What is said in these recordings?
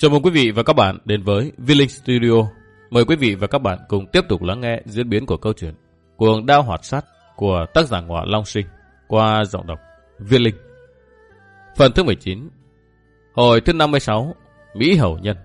Chào mừng quý vị và các bạn đến với V-Link Studio. Mời quý vị và các bạn cùng tiếp tục lắng nghe diễn biến của câu chuyện Cuồng Đao Hoạt Sát của tác giả Ngọa Long Sinh qua giọng đọc V-Link. Phần thứ 19, hồi thứ 56, Mỹ Hầu Nhân.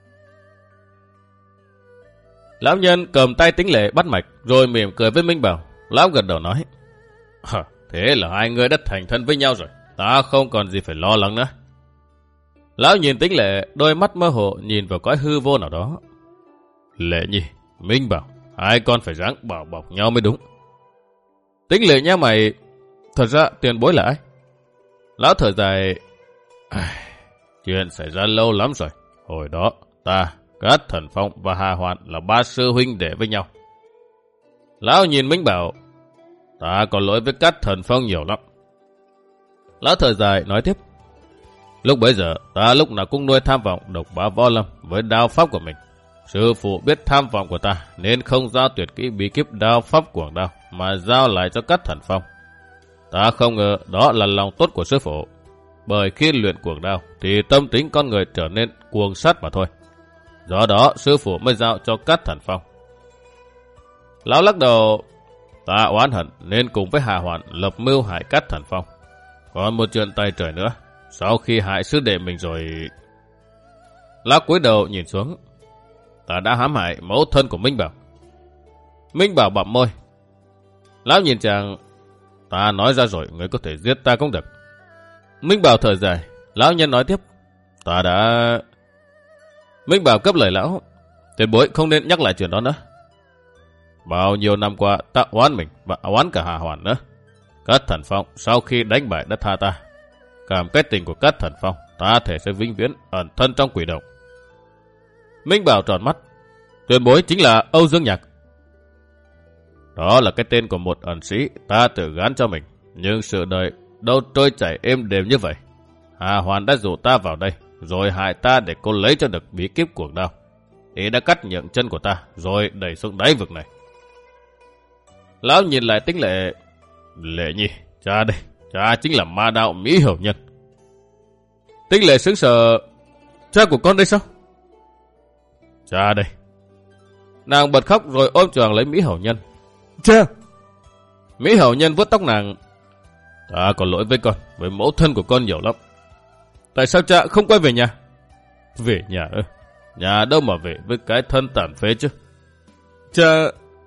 Lão nhân cầm tay Tính Lệ bắt mạch rồi mỉm cười với Minh Bảo. Lão gật đầu nói: Thế là hai người đã thành thân với nhau rồi, ta không còn gì phải lo lắng nữa. Lão nhìn Tính Lệ, đôi mắt mơ hồ nhìn vào cõi hư vô nào đó. Lệ Nhi, Minh Bảo, hai con phải ráng bảo bọc nhau mới đúng. Tính Lệ nhá mày, thật ra tiền bối là ai? Lão thở dài: Chuyện xảy ra lâu lắm rồi. Hồi đó ta, Cát Thần Phong và Hà Hoàn là ba sư huynh đệ với nhau. Lão nhìn Minh Bảo: Ta có lỗi với Cát Thần Phong nhiều lắm. Lão thở dài nói tiếp: Lúc bấy giờ ta lúc nào cũng nuôi tham vọng độc bá võ lâm với đao pháp của mình. Sư phụ biết tham vọng của ta nên không giao tuyệt kỹ bí kíp đao pháp cuồng đao mà giao lại cho Cát Thần Phong. Ta không ngờ đó là lòng tốt của sư phụ. Bởi khi luyện cuồng đao thì tâm tính con người trở nên cuồng sát mà thôi. Do đó sư phụ mới giao cho Cát Thần Phong. Lão lắc đầu: Ta oán hận nên cùng với Hà Hoàn lập mưu hại Cát Thần Phong. Còn một chuyện tay trời nữa. Sau khi hại sư đệ mình rồi... Lão cúi đầu nhìn xuống: Ta đã hãm hại mẫu thân của Minh Bảo. Minh Bảo bặm môi. Lão nhìn chàng: Ta nói ra rồi, người có thể giết ta cũng được. Minh Bảo thở dài. Lão nhân nói tiếp: Ta đã... Minh Bảo cấp lời lão: Tiền bối không nên nhắc lại chuyện đó nữa. Bao nhiêu năm qua ta oán mình và oán cả Hà Hoàn nữa. Cát Thần Phong sau khi đánh bại đã tha ta. Cảm cái tình của Cát Thần Phong, ta thể sẽ vĩnh viễn ẩn thân trong quỷ động. Minh Bảo tròn mắt: Tiền bối chính là Âu Dương Nhạc. Đó là cái tên của một ẩn sĩ ta tự gán cho mình. Nhưng sự đời đâu trôi chảy êm đềm như vậy. Hà Hoàn đã dụ ta vào đây, rồi hại ta để cô lấy cho được bí kíp cuồng đao. Ý đã cắt nhượng chân của ta, rồi đẩy xuống đáy vực này. Lão nhìn lại Tính Lệ: Lệ Nhi, cha đây, cha chính là ma đạo Mỹ Hầu Nhân. Tính Lệ sững sờ: Cha của con đây sao? Cha đây. Nàng bật khóc rồi ôm choàng lấy Mỹ Hầu Nhân. Cha! Mỹ Hầu Nhân vuốt tóc nàng: Ta có lỗi với con, với mẫu thân của con nhiều lắm. Tại sao cha không quay về nhà? Về nhà ư? Nhà đâu mà về với cái thân tàn phế chứ? Cha...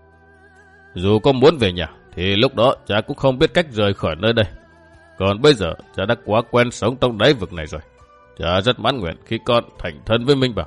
Dù con muốn về nhà thì lúc đó cha cũng không biết cách rời khỏi nơi đây. Còn bây giờ cha đã quá quen sống trong đáy vực này rồi. Cha rất mãn nguyện khi con thành thân với Minh Bảo.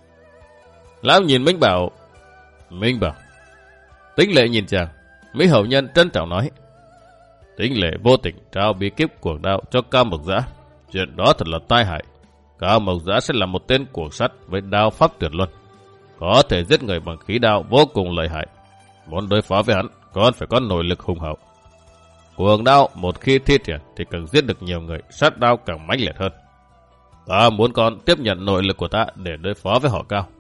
Lão nhìn Minh Bảo: Minh Bảo. Tính Lệ nhìn chàng. Mỹ Hầu Nhân trân trọng nói: Tính Lệ vô tình trao bí kíp cuồng đao cho Cao Mộc Dã. Chuyện đó thật là tai hại. Cao Mộc Dã sẽ là một tên cuồng sắt với đao pháp tuyệt luân, có thể giết người bằng khí đao vô cùng lợi hại. Muốn đối phó với hắn, con phải có nội lực hùng hậu. Cuồng đao một khi thi triển thì càng giết được nhiều người, sát đao càng mãnh liệt hơn. Ta muốn con tiếp nhận nội lực của ta để đối phó với họ Cao.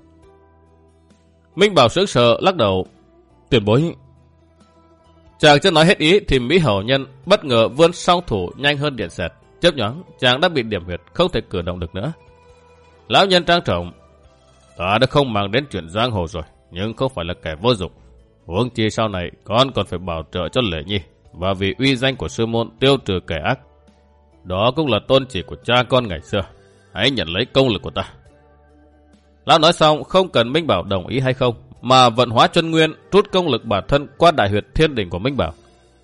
Minh Bảo sững sờ lắc đầu: Tiền bối... Chàng chưa nói hết ý thì Mỹ Hầu Nhân bất ngờ vươn song thủ nhanh hơn điện xẹt. Chớp nhoáng chàng đã bị điểm huyệt, không thể cử động được nữa. Lão nhân trang trọng: Ta đã không mang đến chuyện giang hồ rồi, nhưng không phải là kẻ vô dụng. Huống chi sau này con còn phải bảo trợ cho Lệ Nhi, và vì uy danh của sư môn tiêu trừ kẻ ác. Đó cũng là tôn chỉ của cha con ngày xưa. Hãy nhận lấy công lực của ta. Lão nói xong không cần Minh Bảo đồng ý hay không, mà vận hóa chân nguyên rút công lực bản thân qua đại huyệt thiên đỉnh của Minh Bảo.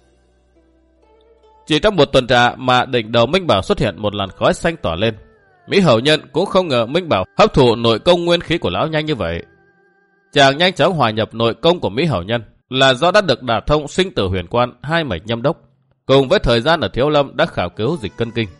Chỉ trong một tuần trà mà đỉnh đầu Minh Bảo xuất hiện một làn khói xanh tỏa lên. Mỹ Hầu Nhân cũng không ngờ Minh Bảo hấp thụ nội công nguyên khí của lão nhanh như vậy. Chàng nhanh chóng hòa nhập nội công của Mỹ Hầu Nhân là do đã được đả thông sinh tử huyền quan, hai mạch nhâm đốc, cùng với thời gian ở Thiếu Lâm đã khảo cứu dịch cân kinh.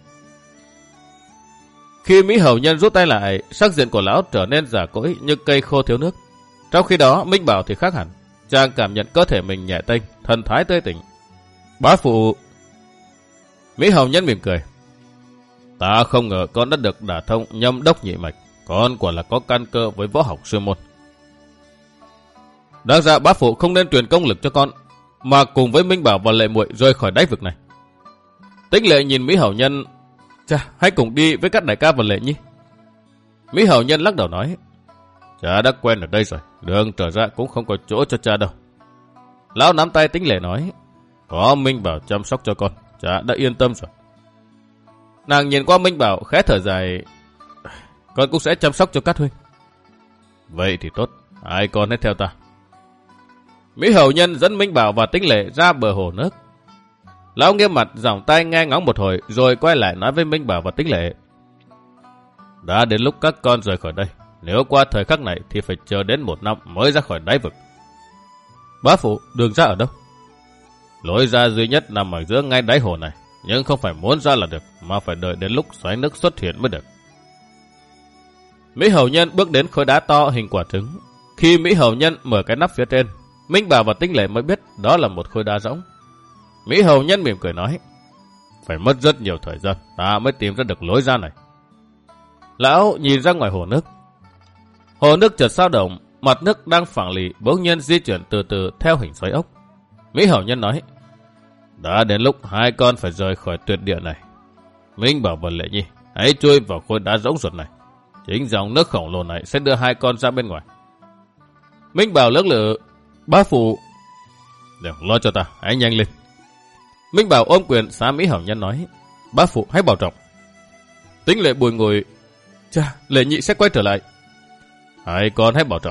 Khi Mỹ Hầu Nhân rút tay lại, sắc diện của lão trở nên già cỗi như cây khô thiếu nước. Trong khi đó Minh Bảo thì khác hẳn. Chàng cảm nhận cơ thể mình nhẹ tênh, thần thái tươi tỉnh. Bá phụ... Mỹ Hầu Nhân mỉm cười: Ta không ngờ con đã được đả thông nhâm đốc nhị mạch. Con quả là có căn cơ với võ học sư môn. Đáng ra bá phụ không nên truyền công lực cho con, mà cùng với Minh Bảo và Lệ muội rời khỏi đáy vực này. Tính Lệ nhìn Mỹ Hầu Nhân: Chà, hãy cùng đi với các đại ca và Lệ Nhi. Mỹ hầu nhân lắc đầu nói, cha đã quen ở đây rồi, đường trở ra cũng không có chỗ cho cha đâu. Lão nắm tay Tĩnh Lệ nói, có Minh Bảo chăm sóc cho con, cha đã yên tâm rồi. Nàng nhìn qua Minh Bảo khẽ thở dài, con cũng sẽ chăm sóc cho các huynh. Vậy thì tốt, hai con hãy theo ta. Mỹ hầu nhân dẫn Minh Bảo và Tĩnh Lệ ra bờ hồ nước. Lão nghiêm mặt giỏng tay nghe ngóng một hồi rồi quay lại nói với Minh Bảo và Tĩnh Lệ, đã đến lúc các con rời khỏi đây. Nếu qua thời khắc này thì phải chờ đến 1 năm mới ra khỏi đáy vực. Bá phụ, đường ra ở đâu? Lối ra duy nhất nằm ở giữa ngay đáy hồ này, nhưng không phải muốn ra là được, mà phải đợi đến lúc xoáy nước xuất hiện mới được. Mỹ hầu nhân bước đến khối đá to hình quả trứng. Khi Mỹ hầu nhân mở cái nắp phía trên, Minh Bảo và Tĩnh Lệ mới biết đó là một khối đá rỗng. Mỹ hầu nhân mỉm cười nói, phải mất rất nhiều thời gian ta mới tìm ra được lối ra này. Lão nhìn ra ngoài hồ nước. Hồ nước chợt dao động, mặt nước đang phẳng lì bỗng nhiên di chuyển từ từ theo hình xoáy ốc. Mỹ hầu nhân nói, đã đến lúc hai con phải rời khỏi tuyệt địa này. Minh Bảo và Lệ Nhi hãy chui vào khối đá rỗng ruột này. Chính dòng nước khổng lồ này sẽ đưa hai con ra bên ngoài. Minh Bảo lưỡng lự, bá phụ, đừng lo cho ta, hãy nhanh lên. Minh Bảo ôm quyền xá Mỹ hầu nhân nói, bá phụ hãy bảo trọng. Tĩnh Lệ bùi ngùi, cha, Lệ Nhị sẽ quay trở lại. Hai con hãy bảo trọng.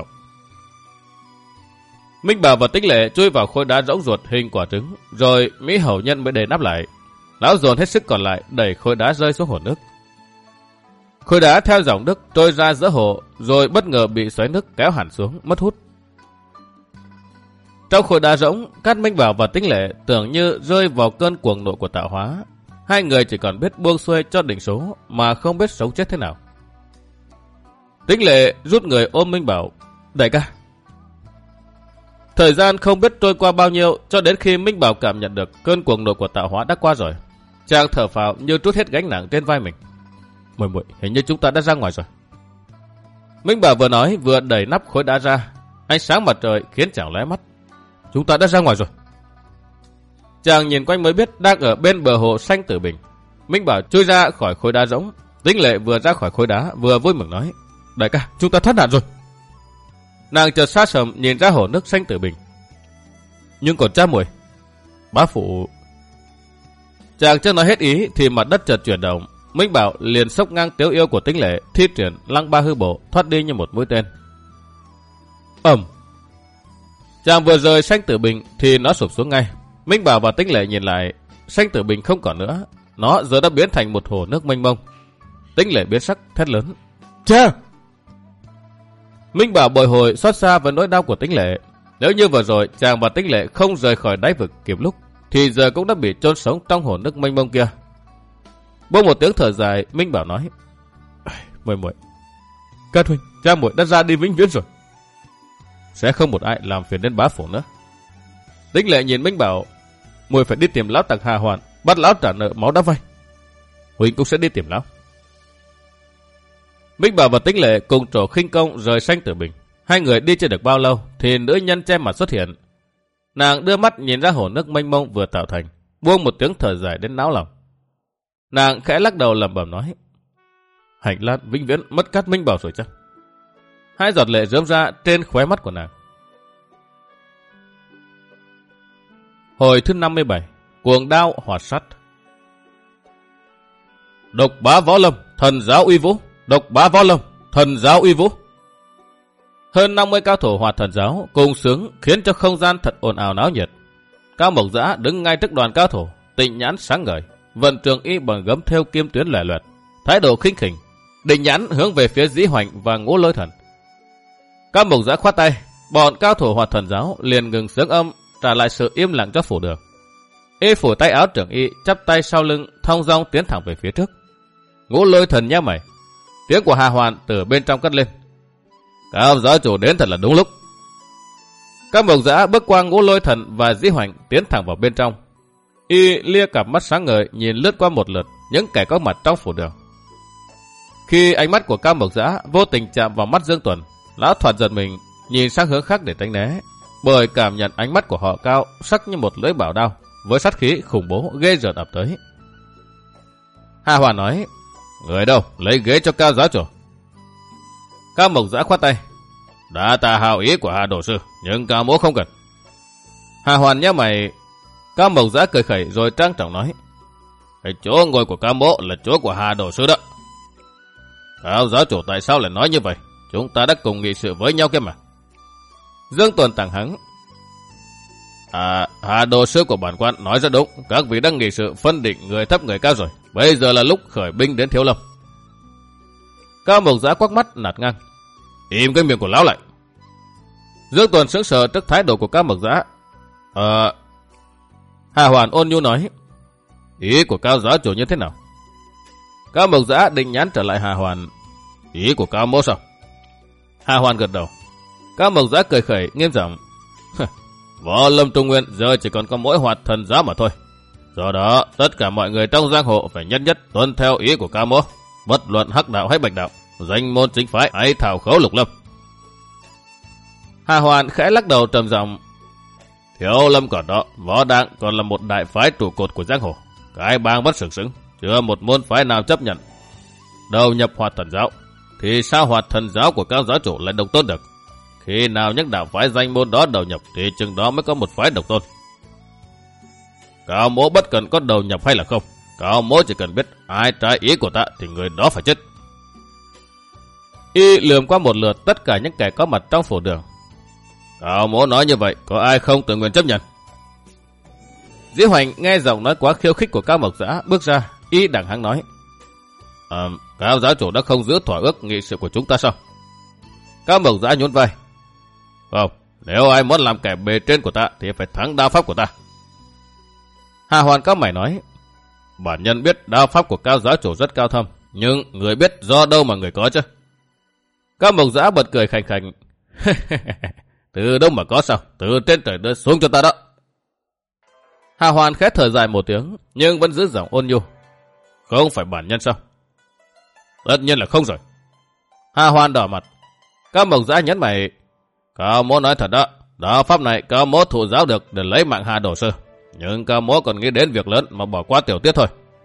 Minh Bảo và Tĩnh Lệ chui vào khối đá rỗng ruột hình quả trứng, rồi Mỹ hầu nhân mới đè nắp lại. Lão dồn hết sức còn lại đẩy khối đá rơi xuống hồ nước. Khối đá theo dòng nước trôi ra giữa hồ, rồi bất ngờ bị xoáy nước kéo hẳn xuống, mất hút. Trong khối đá rỗng, các Minh Bảo và Tĩnh Lệ tưởng như rơi vào cơn cuồng nộ của tạo hóa. Hai người chỉ còn biết buông xuôi cho định số, mà không biết sống chết thế nào. Tĩnh Lệ rút người ôm Minh Bảo, đại ca. Thời gian không biết trôi qua bao nhiêu, cho đến khi Minh Bảo cảm nhận được cơn cuồng nộ của tạo hóa đã qua rồi. Chàng thở phào như trút hết gánh nặng trên vai mình. Muội muội, hình như chúng ta đã ra ngoài rồi. Minh Bảo vừa nói vừa đẩy nắp khối đá ra. Ánh sáng mặt trời khiến chàng lóe mắt. Chúng ta đã ra ngoài rồi. Chàng nhìn quanh mới biết đang ở bên bờ hồ xanh Tử Bình. Minh Bảo chui ra khỏi khối đá rỗng. Tĩnh Lệ vừa ra khỏi khối đá vừa vui mừng nói, đại ca, chúng ta thoát nạn rồi. Nàng chợt xa sầm nhìn ra hồ nước xanh Tử Bình. Nhưng còn cha muội, bá phụ. Chàng chưa nói hết ý thì mặt đất chợt chuyển động. Minh Bảo liền xốc ngang Tiếu Yêu của Tĩnh Lệ, thi triển Lăng Ba Hư Bộ thoát đi như một mũi tên. Ầm. Chàng vừa rời xanh Tử Bình thì nó sụp xuống ngay. Minh Bảo và Tĩnh Lệ nhìn lại, xanh Tử Bình không còn nữa, nó giờ đã biến thành một hồ nước mênh mông. Tĩnh Lệ biến sắc thét lớn, cha! Minh Bảo bồi hồi xót xa với nỗi đau của Tĩnh Lệ. Nếu như vừa rồi chàng và Tĩnh Lệ không rời khỏi đáy vực kịp lúc, thì giờ cũng đã bị chôn sống trong hồ nước mênh mông kia. Buông một tiếng thở dài, Minh Bảo nói, muội, các huynh, cha muội đã ra đi vĩnh viễn rồi. Sẽ không một ai làm phiền đến bá phụ nữa. Tĩnh Lệ nhìn Minh Bảo, muội phải đi tìm lão tặc Hà Hoàn, bắt lão trả nợ máu đã vay. Huynh cũng sẽ đi tìm lão. Minh Bảo và Tĩnh Lệ cùng trổ khinh công rời xanh Tử Bình. Hai người đi chưa được bao lâu thì nữ nhân che mặt xuất hiện. Nàng đưa mắt nhìn ra hồ nước mênh mông vừa tạo thành, buông một tiếng thở dài đến náo lòng. Nàng khẽ lắc đầu lẩm bẩm nói, Hành Lan vĩnh viễn mất cát Minh Bảo rồi chăng? Hai giọt lệ rớm ra trên khóe mắt của nàng. Hồi thứ 57, cuồng đao hỏa sắt. Độc bá võ lâm, thần giáo uy vũ. Độc bá võ lâm, thần giáo uy vũ. Hơn 50 cao thủ Hoạt Thần giáo cùng sướng khiến cho không gian thật ồn ào náo nhiệt. Cao Mộc Dã đứng ngay trước đoàn cao thủ, tịnh nhãn sáng ngời, vận trường y bằng gấm theo kim tuyến lẻ loẹt, thái độ khinh khỉnh, định nhãn hướng về phía Dĩ Hoành và Ngũ Lôi Thần. Cao Mộc Dã khoát tay, bọn cao thủ Hoạt Thần giáo liền ngừng sướng âm, trả lại sự im lặng cho phủ đường. Y phủ tay áo trưởng y, chắp tay sau lưng, thong dong tiến thẳng về phía trước. Ngũ Lôi Thần nhếch mày, tiếng của Hà Hoàn từ bên trong cất lên, Cao giáo chủ đến thật là đúng lúc. Cao Mộc Dã bước qua Ngũ Lôi Thần và Dĩ Hoành tiến thẳng vào bên trong. Y lia cặp mắt sáng ngời nhìn lướt qua một lượt những kẻ có mặt trong phủ đường. Khi ánh mắt của Cao Mộc Dã vô tình chạm vào mắt Dương Tuần, lão thoạt giật mình nhìn sang hướng khác để tránh né, bởi cảm nhận ánh mắt của họ Cao sắc như một lưỡi bảo đao với sát khí khủng bố ghê rợn ập tới. Hà Hoàn nói, người đâu lấy ghế cho Cao giáo chủ. Cao Mộc Dã khoát tay. Đã tạ hào ý của Hà Đồ Sư, nhưng Cao Mỗ không cần. Hà Hoàn nhớ mày. Cao Mộc Dã cười khẩy rồi trang trọng nói. Cái chỗ ngồi của Cao Mỗ là chỗ của Hà Đồ Sư đó. Cao giáo chủ tại sao lại nói như vậy? Chúng ta đã cùng nghị sự với nhau kia mà. Dương Tuần tàng hắng. Hà Đồ Sư của bản quan nói rất đúng. Các vị đang nghị sự phân định người thấp người cao rồi. Bây giờ là lúc khởi binh đến Thiếu Lâm. Cao Mộc Dã quắc mắt nạt ngang. Im cái miệng của lão lại. Dương Tuần sững sờ trước thái độ của Cao Mộc Dã. Hà Hoàn ôn nhu nói. Ý của Cao giáo chủ như thế nào? Cao Mộc Dã định nhắn trở lại Hà Hoàn. Ý của Cao Mỗ sao? Hà Hoàn gật đầu. Cao Mộc Dã cười khẩy nghiêm giọng. Võ Lâm Trung Nguyên giờ chỉ còn có mỗi Hoạt Thần giáo mà thôi. Do đó tất cả mọi người trong giang hồ phải nhất nhất tuân theo ý của Cao Mỗ, bất luận hắc đạo hay bạch đạo, danh môn chính phái hay thảo khấu lục lâm. Hà Hoàn khẽ lắc đầu trầm giọng. Thiếu Lâm còn đó, Võ Đặng còn là một đại phái trụ cột của giang hồ. Cái bang bất sừng sững, chưa một môn phái nào chấp nhận đầu nhập Hoạt Thần giáo, thì sao Hoạt Thần giáo của Cao giáo chủ lại độc tôn được? Khi nào những đạo phái danh môn đó đầu nhập thì chừng đó mới có một phái độc tôn. Cao Mỗ bất cần có đầu nhập hay là không, Cao Mỗ chỉ cần biết ai trái ý của ta thì người đó phải chết. Y lườm qua một lượt tất cả những kẻ có mặt trong phủ đường. Cao Mỗ nói như vậy, có ai không tự nguyện chấp nhận? Dĩ Hoành nghe giọng nói quá khiêu khích của Cao Mộc Dã bước ra, y đẳng hăng nói. Cao giáo chủ đã không giữ thỏa ước nghị sự của chúng ta sao? Cao Mộc Dã nhún vai. Không, nếu ai muốn làm kẻ bề trên của ta thì phải thắng đao pháp của ta. Hà Hoàn cao mày nói. Bản nhân biết đao pháp của Cao giáo chủ rất cao thâm, nhưng người biết do đâu mà người có chứ? Cao Mộc Dã bật cười khành khành. Từ đâu mà có sao? Từ trên trời đưa xuống cho ta đó. Hà Hoàn khẽ thở dài một tiếng, nhưng vẫn giữ giọng ôn nhu. Không phải bản nhân sao? Tất nhiên là không rồi. Hà Hoàn đỏ mặt. Cao Mộc Dã nhấn mày. Cao Mỗ nói thật đó, đao pháp này Cao Mỗ thụ giáo được để lấy mạng Hà Đồ Sư, nhưng Cao Mỗ còn nghĩ đến việc lớn mà bỏ qua tiểu tiết thôi.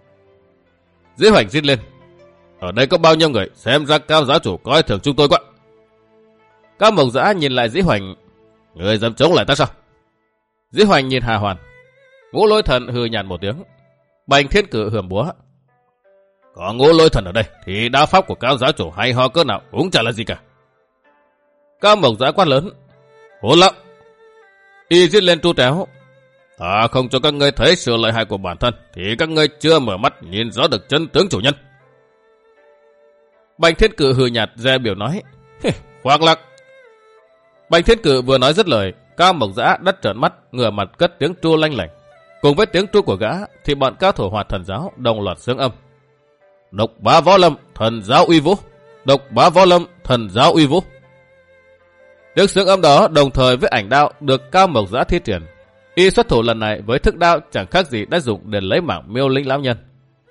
Dĩ Hoành rít lên. Ở đây có bao nhiêu người, xem ra Cao giáo chủ coi thường chúng tôi quá. Cao Mộc Dã nhìn lại Dĩ Hoành. Người dám chống lại ta sao? Dĩ Hoành nhìn Hà Hoàn. Ngũ Lôi Thần hừ nhàn một tiếng. Bành Thiên Cử hườm búa. Có Ngũ Lôi Thần ở đây thì đao pháp của Cao giáo chủ hay ho cỡ nào cũng chả là gì cả. Cao Mộc Dã quát lớn. Hỗn lắm. Y giết lên tru tréo. Ta không cho các ngươi thấy sự lợi hại của bản thân thì các ngươi chưa mở mắt nhìn rõ được chân tướng chủ nhân. Bành Thiên Cử hừ nhạt dè biểu nói. Khoác lác. Bành Thiên Cử vừa nói dứt lời, Cao Mộc Dã đắt trợn mắt, ngửa mặt cất tiếng tru lanh lảnh. Cùng với tiếng tru của gã thì bọn cao thủ Hoạt Thần giáo đồng loạt xướng âm. Độc bá võ lâm, thần giáo uy vũ. Độc bá võ lâm, thần giáo uy vũ. Tiếng xướng âm đó đồng thời với ảnh đao được Cao Mộc Dã thi triển. Y xuất thủ lần này với thức đao chẳng khác gì đã dùng để lấy mạng Miêu Linh lão nhân.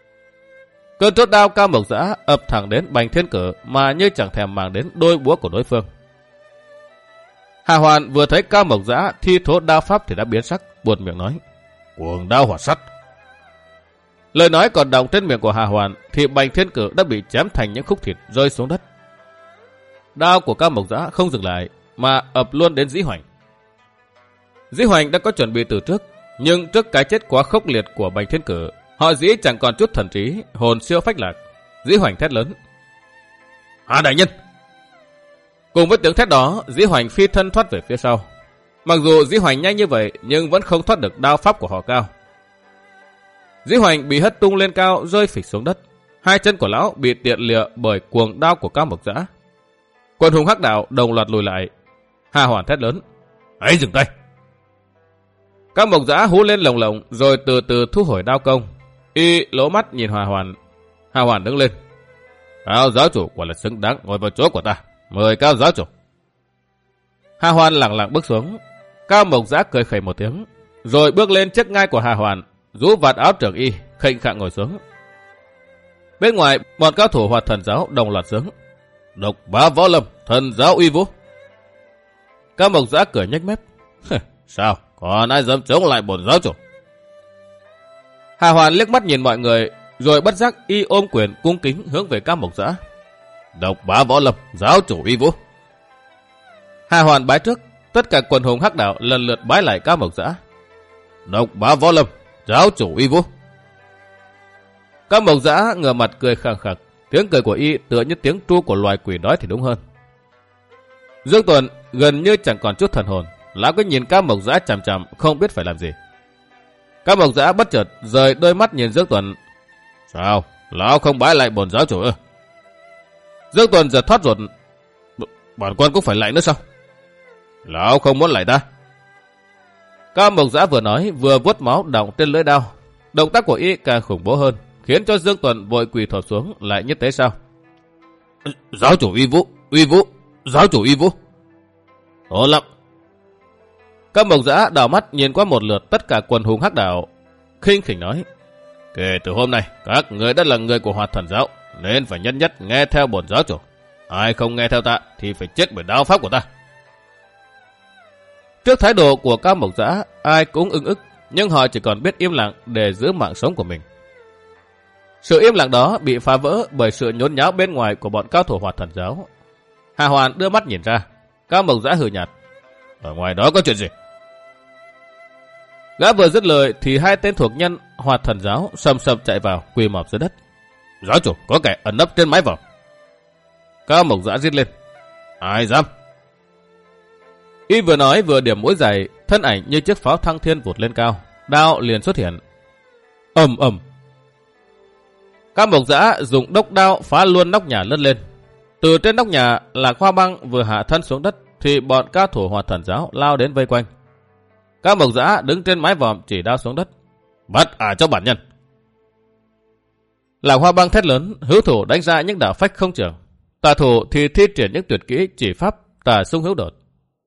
Cơn chốt đao Cao Mộc Dã ập thẳng đến Bành Thiên Cử mà như chẳng thèm màng đến đôi búa của đối phương. Hà Hoàn vừa thấy Cao Mộc Dã thi thố đao pháp thì đã biến sắc, buột miệng nói. Cuồng đao hỏa sắt. Lời nói còn đọng trên miệng của Hà Hoàn thì Bành Thiên Cử đã bị chém thành những khúc thịt rơi xuống đất. Đao của Cao Mộc Dã không dừng lại mà ập luôn đến Dĩ Hoành. Dĩ Hoành đã có chuẩn bị từ trước, nhưng trước cái chết quá khốc liệt của Bành Thiên Cử, họ Dĩ chẳng còn chút thần trí, hồn siêu phách lạc. Dĩ Hoành thét lớn. Hà đại nhân! Cùng với tiếng thét đó, Dĩ Hoành phi thân thoát về phía sau. Mặc dù Dĩ Hoành nhanh như vậy, nhưng vẫn không thoát được đao pháp của họ Cao. Dĩ Hoành bị hất tung lên cao, rơi phịch xuống đất. Hai chân của lão bị tiện lịa bởi cuồng đao của Cao Mộc Dã. Quân hùng hắc đạo đồng loạt lùi lại. Hà Hoàn thét lớn. Hãy dừng tay! Cao Mộc Dã hú lên lồng lộng rồi từ từ thu hồi đao công. Y lỗ mắt nhìn Hà Hoàn. Hà Hoàn đứng lên. Cao giáo chủ quả là xứng đáng ngồi vào chỗ của ta. Mời Cao giáo chủ. Hà Hoàn lẳng lặng bước xuống. Cao Mộc Dã cười khẩy một tiếng, rồi bước lên chiếc ngai của Hà Hoàn, rũ vạt áo trưởng y, khệnh khạng ngồi xuống. Bên ngoài, bọn cao thủ Hoạt Thần giáo đồng loạt sướng. Độc bá võ lâm, thần giáo uy vũ. Cao Mộc Dã cười nhếch mép. Sao, còn ai dám chống lại bổn giáo chủ? Hà Hoàn liếc mắt nhìn mọi người, rồi bất giác y ôm quyền cung kính hướng về Cao Mộc Dã. Độc bá võ lâm, giáo chủ uy vũ. Hà Hoàn bái trước, tất cả quần hùng hắc đạo lần lượt bái lại Cao Mộc Dã. Độc bá võ lâm, giáo chủ uy vũ. Cao Mộc Dã ngửa mặt cười khẳng khặc, tiếng cười của y tựa như tiếng tru của loài quỷ đói thì đúng hơn. Dương Tuần gần như chẳng còn chút thần hồn, lão cứ nhìn Cao Mộc Dã chằm chằm không biết phải làm gì. Cao Mộc Dã bất chợt rời đôi mắt nhìn Dương Tuần. Sao, lão không bái lại bổn giáo chủ ư? Dương Tuần giật thoát ruột. Bản quan cũng phải lại nữa sao? Lão không muốn lại ta. Cao Mộc Dã vừa nói vừa vuốt máu đọng trên lưỡi đao. Động tác của y càng khủng bố hơn, khiến cho Dương Tuần vội quỳ thọp xuống. Lại như thế sao? Giáo chủ uy vũ, uy vũ, giáo chủ uy vũ. Tốt lắm. Cao Mộc Dã đảo mắt nhìn qua một lượt tất cả quần hùng hắc đạo, khinh khỉnh nói: kể từ hôm nay các người đã là người của Hoạt Thần giáo, nên phải nhất nhất nghe theo bổn giáo chủ. Ai không nghe theo ta thì phải chết bởi đao pháp của ta. Trước thái độ của Cao Mộc Dã, ai cũng ưng ức, nhưng họ chỉ còn biết im lặng để giữ mạng sống của mình. Sự im lặng đó bị phá vỡ bởi sự nhốn nháo bên ngoài của bọn cao thủ Hoạt Thần giáo. Hà Hoàn đưa mắt nhìn ra, Cao Mộc Dã hừ nhạt: ở ngoài đó có chuyện gì? Gã vừa dứt lời thì hai tên thuộc nhân Hoạt Thần giáo sầm sập chạy vào, quỳ mọp dưới đất. Giáo chủ, có kẻ ẩn nấp trên mái vòm. Cao Mộc Dã rít lên: ai dám? Y vừa nói vừa điểm mũi giày, thân ảnh như chiếc pháo thăng thiên vụt lên cao, đao liền xuất hiện. Ầm ầm. Cao Mộc Dã dùng đốc đao phá luôn nóc nhà lướt lên. Từ trên nóc nhà, Lạc Hoa Băng vừa hạ thân xuống đất thì bọn cao thủ Hoạt Thần giáo lao đến vây quanh. Cao Mộc Dã đứng trên mái vòm chỉ đao xuống đất. Bắt cho bản nhân. Lạc Hoa Băng thét lớn, hữu thủ đánh ra những đạo phách không trường. Tà thủ thì thi triển những tuyệt kỹ chỉ pháp tà xung hữu đột.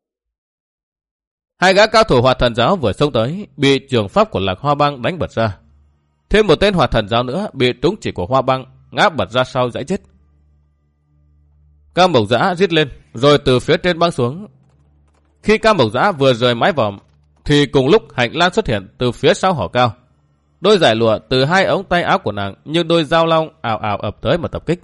Hai gã cao thủ Hoạt Thần giáo vừa xông tới, bị trường pháp của Lạc Hoa Băng đánh bật ra. Thêm một tên Hoạt Thần giáo nữa bị trúng chỉ của Hoa Băng ngã bật ra sau dãy chết. Cao Mộc Dã rít lên, rồi từ phía trên băng xuống. Khi Cao Mộc Dã vừa rời mái vòm, thì cùng lúc Hạnh Lan xuất hiện từ phía sau hỏ cao. Đôi giải lụa từ hai ống tay áo của nàng như đôi dao long ào ào ập tới mà tập kích.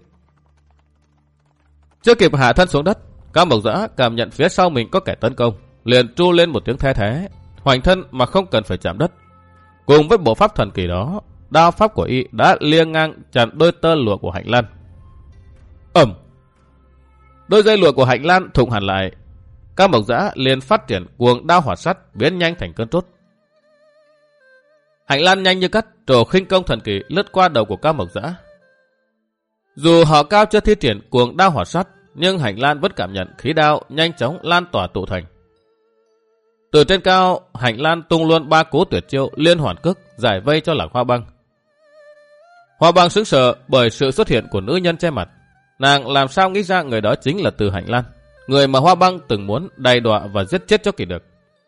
Chưa kịp hạ thân xuống đất, Cao Mộc Dã cảm nhận phía sau mình có kẻ tấn công, liền tru lên một tiếng the thé, hoành thân mà không cần phải chạm đất. Cùng với bộ pháp thần kỳ đó, đao pháp của y đã liêng ngang chặn đôi tơ lụa của Hạnh Lan. Ầm! Đôi dây lụa của Hạnh Lan thủng hẳn lại. Cao Mộc Dã liền phát triển cuồng đao hỏa sắt biến nhanh thành cơn trốt. Hạnh Lan nhanh như cắt, trổ khinh công thần kỳ lướt qua đầu của Cao Mộc Dã. Dù họ Cao chưa thi triển cuồng đao hỏa sắt, nhưng Hạnh Lan vẫn cảm nhận khí đao nhanh chóng lan tỏa tụ thành. Từ trên cao, Hạnh Lan tung luôn 3 cú tuyệt chiêu liên hoàn cước giải vây cho Lạc Hoa Băng. Hoa Băng sững sờ bởi sự xuất hiện của nữ nhân che mặt. Nàng làm sao nghĩ ra người đó chính là Từ Hạnh Lan, người mà Hoa Băng từng muốn đày đọa và giết chết cho kỷ được.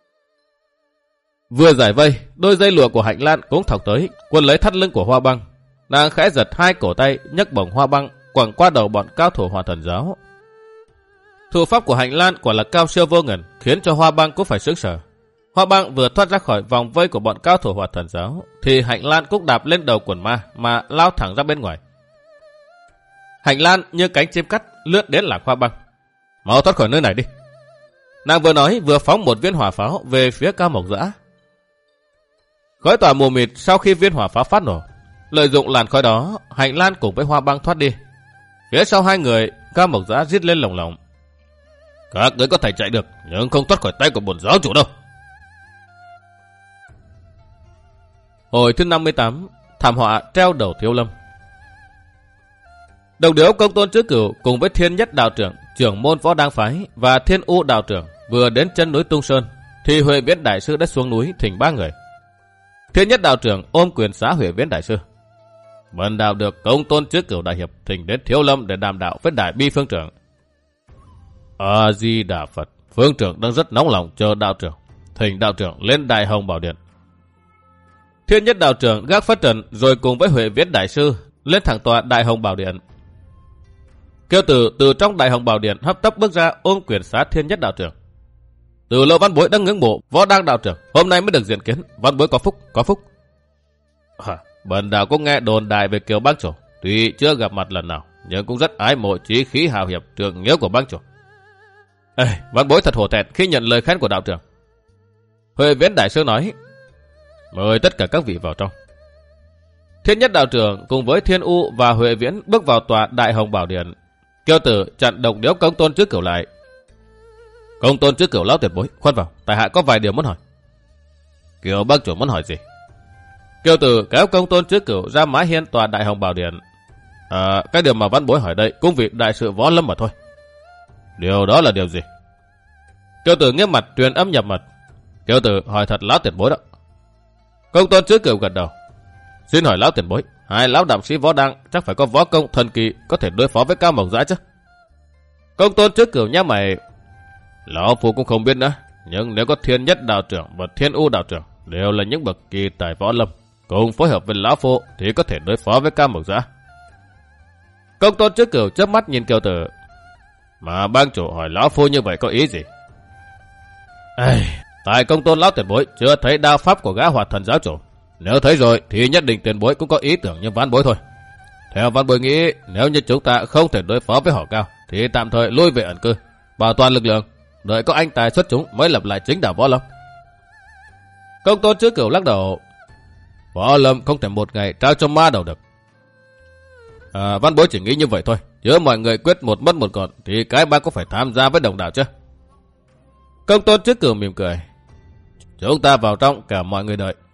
Vừa giải vây, đôi dây lụa của Hạnh Lan cũng thọc tới, quấn lấy thắt lưng của Hoa Băng. Nàng khẽ giật hai cổ tay, nhấc bổng Hoa Băng quẳng qua đầu bọn cao thủ Hoạt Thần giáo. Thủ pháp của Hạnh Lan quả là cao siêu vô ngần, khiến cho Hoa Băng cũng phải sững sờ. Hoa Băng vừa thoát ra khỏi vòng vây của bọn cao thủ Hoạt Thần giáo, thì Hạnh Lan cũng đạp lên đầu quần ma mà lao thẳng ra bên ngoài. Hạnh Lan như cánh chim cắt lướt đến Lạc Hoa Băng. Mau thoát khỏi nơi này đi. Nàng vừa nói vừa phóng một viên hỏa pháo về phía Cao Mộc Dã. Khói tỏa mù mịt sau khi viên hỏa pháo phát nổ. Lợi dụng làn khói đó, Hạnh Lan cùng với Hoa Băng thoát đi. Phía sau hai người, Cao Mộc Dã rít lên lồng lộng. Các người có thể chạy được, nhưng không thoát khỏi tay của bổn giáo chủ đâu. Hồi thứ 58, thảm họa treo đầu Thiếu Lâm. Đồng điếu Công Tôn Trứ Cửu cùng với Thiên Nhất đạo trưởng, trưởng môn Võ Đang phái và Thiên U đạo trưởng vừa đến chân núi Tung Sơn, thì Huệ Viễn đại sư đã xuống núi thỉnh 3 người. Thiên Nhất đạo trưởng ôm quyền xá Huệ Viễn đại sư. Bần đạo được Công Tôn Trứ Cửu đại hiệp thỉnh đến Thiếu Lâm để đàm đạo với Đại Bi phương trưởng. A Di Đà Phật, phương trưởng đang rất nóng lòng chờ đạo trưởng, thỉnh đạo trưởng lên Đại Hồng Bảo Điện. Thiên Nhất đạo trưởng gác phất trần rồi cùng với Huệ Viễn đại sư lên thẳng tọa Đại Hồng Bảo Điện. Kiêu Tử từ trong Đại Hồng Bảo Điện hấp tấp bước ra ôm quyền xá Thiên Nhất đạo trưởng. Từ lâu Văn Bối đang ngưỡng mộ Võ Đang đạo trưởng, hôm nay mới được diện kiến, Văn Bối có phúc, có phúc. Bần đạo có nghe đồn đại về Kiều Bang chủ, tuy chưa gặp mặt lần nào, nhưng cũng rất ái mộ chí khí hào hiệp trượng nghĩa của bang chủ. Ê, văn bối thật hổ thẹn khi nhận lời khen của đạo trưởng. Huệ Viễn đại sư nói, mời tất cả các vị vào trong. Thiên Nhất đạo trưởng cùng với Thiên U và Huệ Viễn bước vào tòa Đại Hồng Bảo Điện. Kiêu Tử chặn Độc Điếu Công Tôn Trước Cửu lại. Công Tôn Trước Cửu lão tuyệt bối, khoan vào, tại hạ có vài điều muốn hỏi. Kiều bác chủ muốn hỏi gì? Kiêu Tử kéo Công Tôn Trước Cửu ra mái hiên tòa Đại Hồng Bảo Điện. Cái điều mà văn bối hỏi đây cũng vì đại sự võ lâm mà thôi. Điều đó là điều gì? Kiêu Tử nghiêm mặt truyền âm nhập mật. Kiêu Tử hỏi thật lão tuyệt bối đó. Công Tôn Trước Cửu gật đầu. Xin hỏi lão tuyệt bối, hai lão đạo sĩ võ đăng chắc phải có võ công thần kỳ có thể đối phó với Cao Mộc Dã chứ? Công Tôn Trước Cửu nhắc mày. Lão phu cũng không biết nữa, nhưng nếu có Thiên Nhất đạo trưởng và Thiên U đạo trưởng đều là những bậc kỳ tài võ lâm, cùng phối hợp với lão phu thì có thể đối phó với Cao Mộc Dã. Công Tôn Trước Cửu chớp mắt nhìn Kiều Tử. Mà bang chủ hỏi lão phu như vậy có ý gì? Tại Công Tôn lão tuyệt bối chưa thấy đao pháp của gã Hoạt Thần giáo chủ. Nếu thấy rồi thì nhất định tiền bối cũng có ý tưởng như ván bối thôi. Theo ván bối nghĩ, nếu như chúng ta không thể đối phó với họ Cao thì tạm thời lui về ẩn cư, bảo toàn lực lượng, đợi có anh tài xuất chúng mới lập lại chính đạo võ lâm. Công Tôn Trước Cửu lắc đầu. Võ lâm không thể một ngày trao cho ma đầu được. Văn bối chỉ nghĩ như vậy thôi, chứ mọi người quyết một mất một còn thì cái bang có phải tham gia với đồng đạo chứ? Công Tôn Trước Cửu mỉm cười. Chúng ta vào trong, cả mọi người đợi.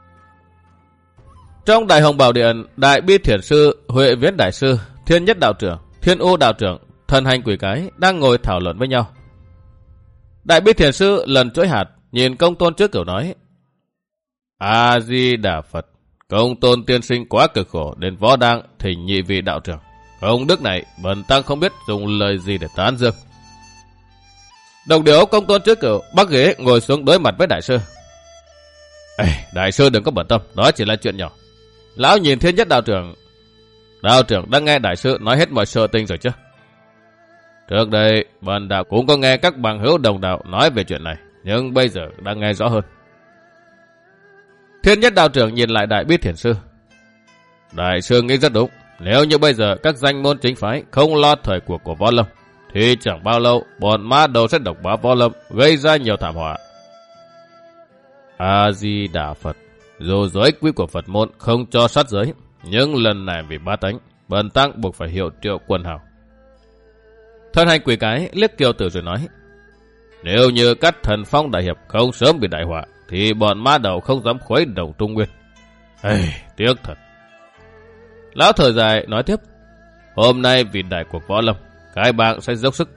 Trong Đại Hồng Bảo Điện, Đại Bi Thiền sư, Huệ Viễn đại sư, Thiên Nhất đạo trưởng, Thiên U đạo trưởng, Thần Hành Quỷ Cái đang ngồi thảo luận với nhau. Đại Bi Thiền sư lần chuỗi hạt nhìn Công Tôn Trước Cửu nói: A Di Đà Phật, Công Tôn tiên sinh quá cực khổ đến võ đang thỉnh nhị vị đạo trưởng. Công đức này bần tăng không biết dùng lời gì để tán dương. Đồng điếu Công Tôn Trước Cửu bắc ghế ngồi xuống đối mặt với đại sư. Đại sư đừng có bận tâm, đó chỉ là chuyện nhỏ. Lão nhìn Thiên Nhất đạo trưởng. Đạo trưởng đã nghe đại sư nói hết mọi sự tình rồi chứ? Trước đây bần đạo cũng có nghe các bằng hữu đồng đạo nói về chuyện này, nhưng bây giờ đang nghe rõ hơn. Thiên Nhất đạo trưởng nhìn lại Đại Bi Thiền sư. Đại sư nghĩ rất đúng. Nếu như bây giờ các danh môn chính phái không lo thời cuộc của võ lâm, thì chẳng bao lâu bọn ma đầu sẽ độc bá võ lâm, gây ra nhiều thảm họa. A Di Đà Phật. Dù giới quy của Phật môn không cho sát giới, nhưng lần này vì bá tánh, bần tăng buộc phải hiệu triệu quần hào. Thần Hành Quỷ Cái liếc Kiều Tử rồi nói: nếu như các thần phong đại hiệp không sớm bị đại họa, thì bọn ma đầu không dám khuấy động Trung Nguyên. Tiếc thật. Lão thở dài nói tiếp: hôm nay vì đại cuộc võ lâm, cái bang sẽ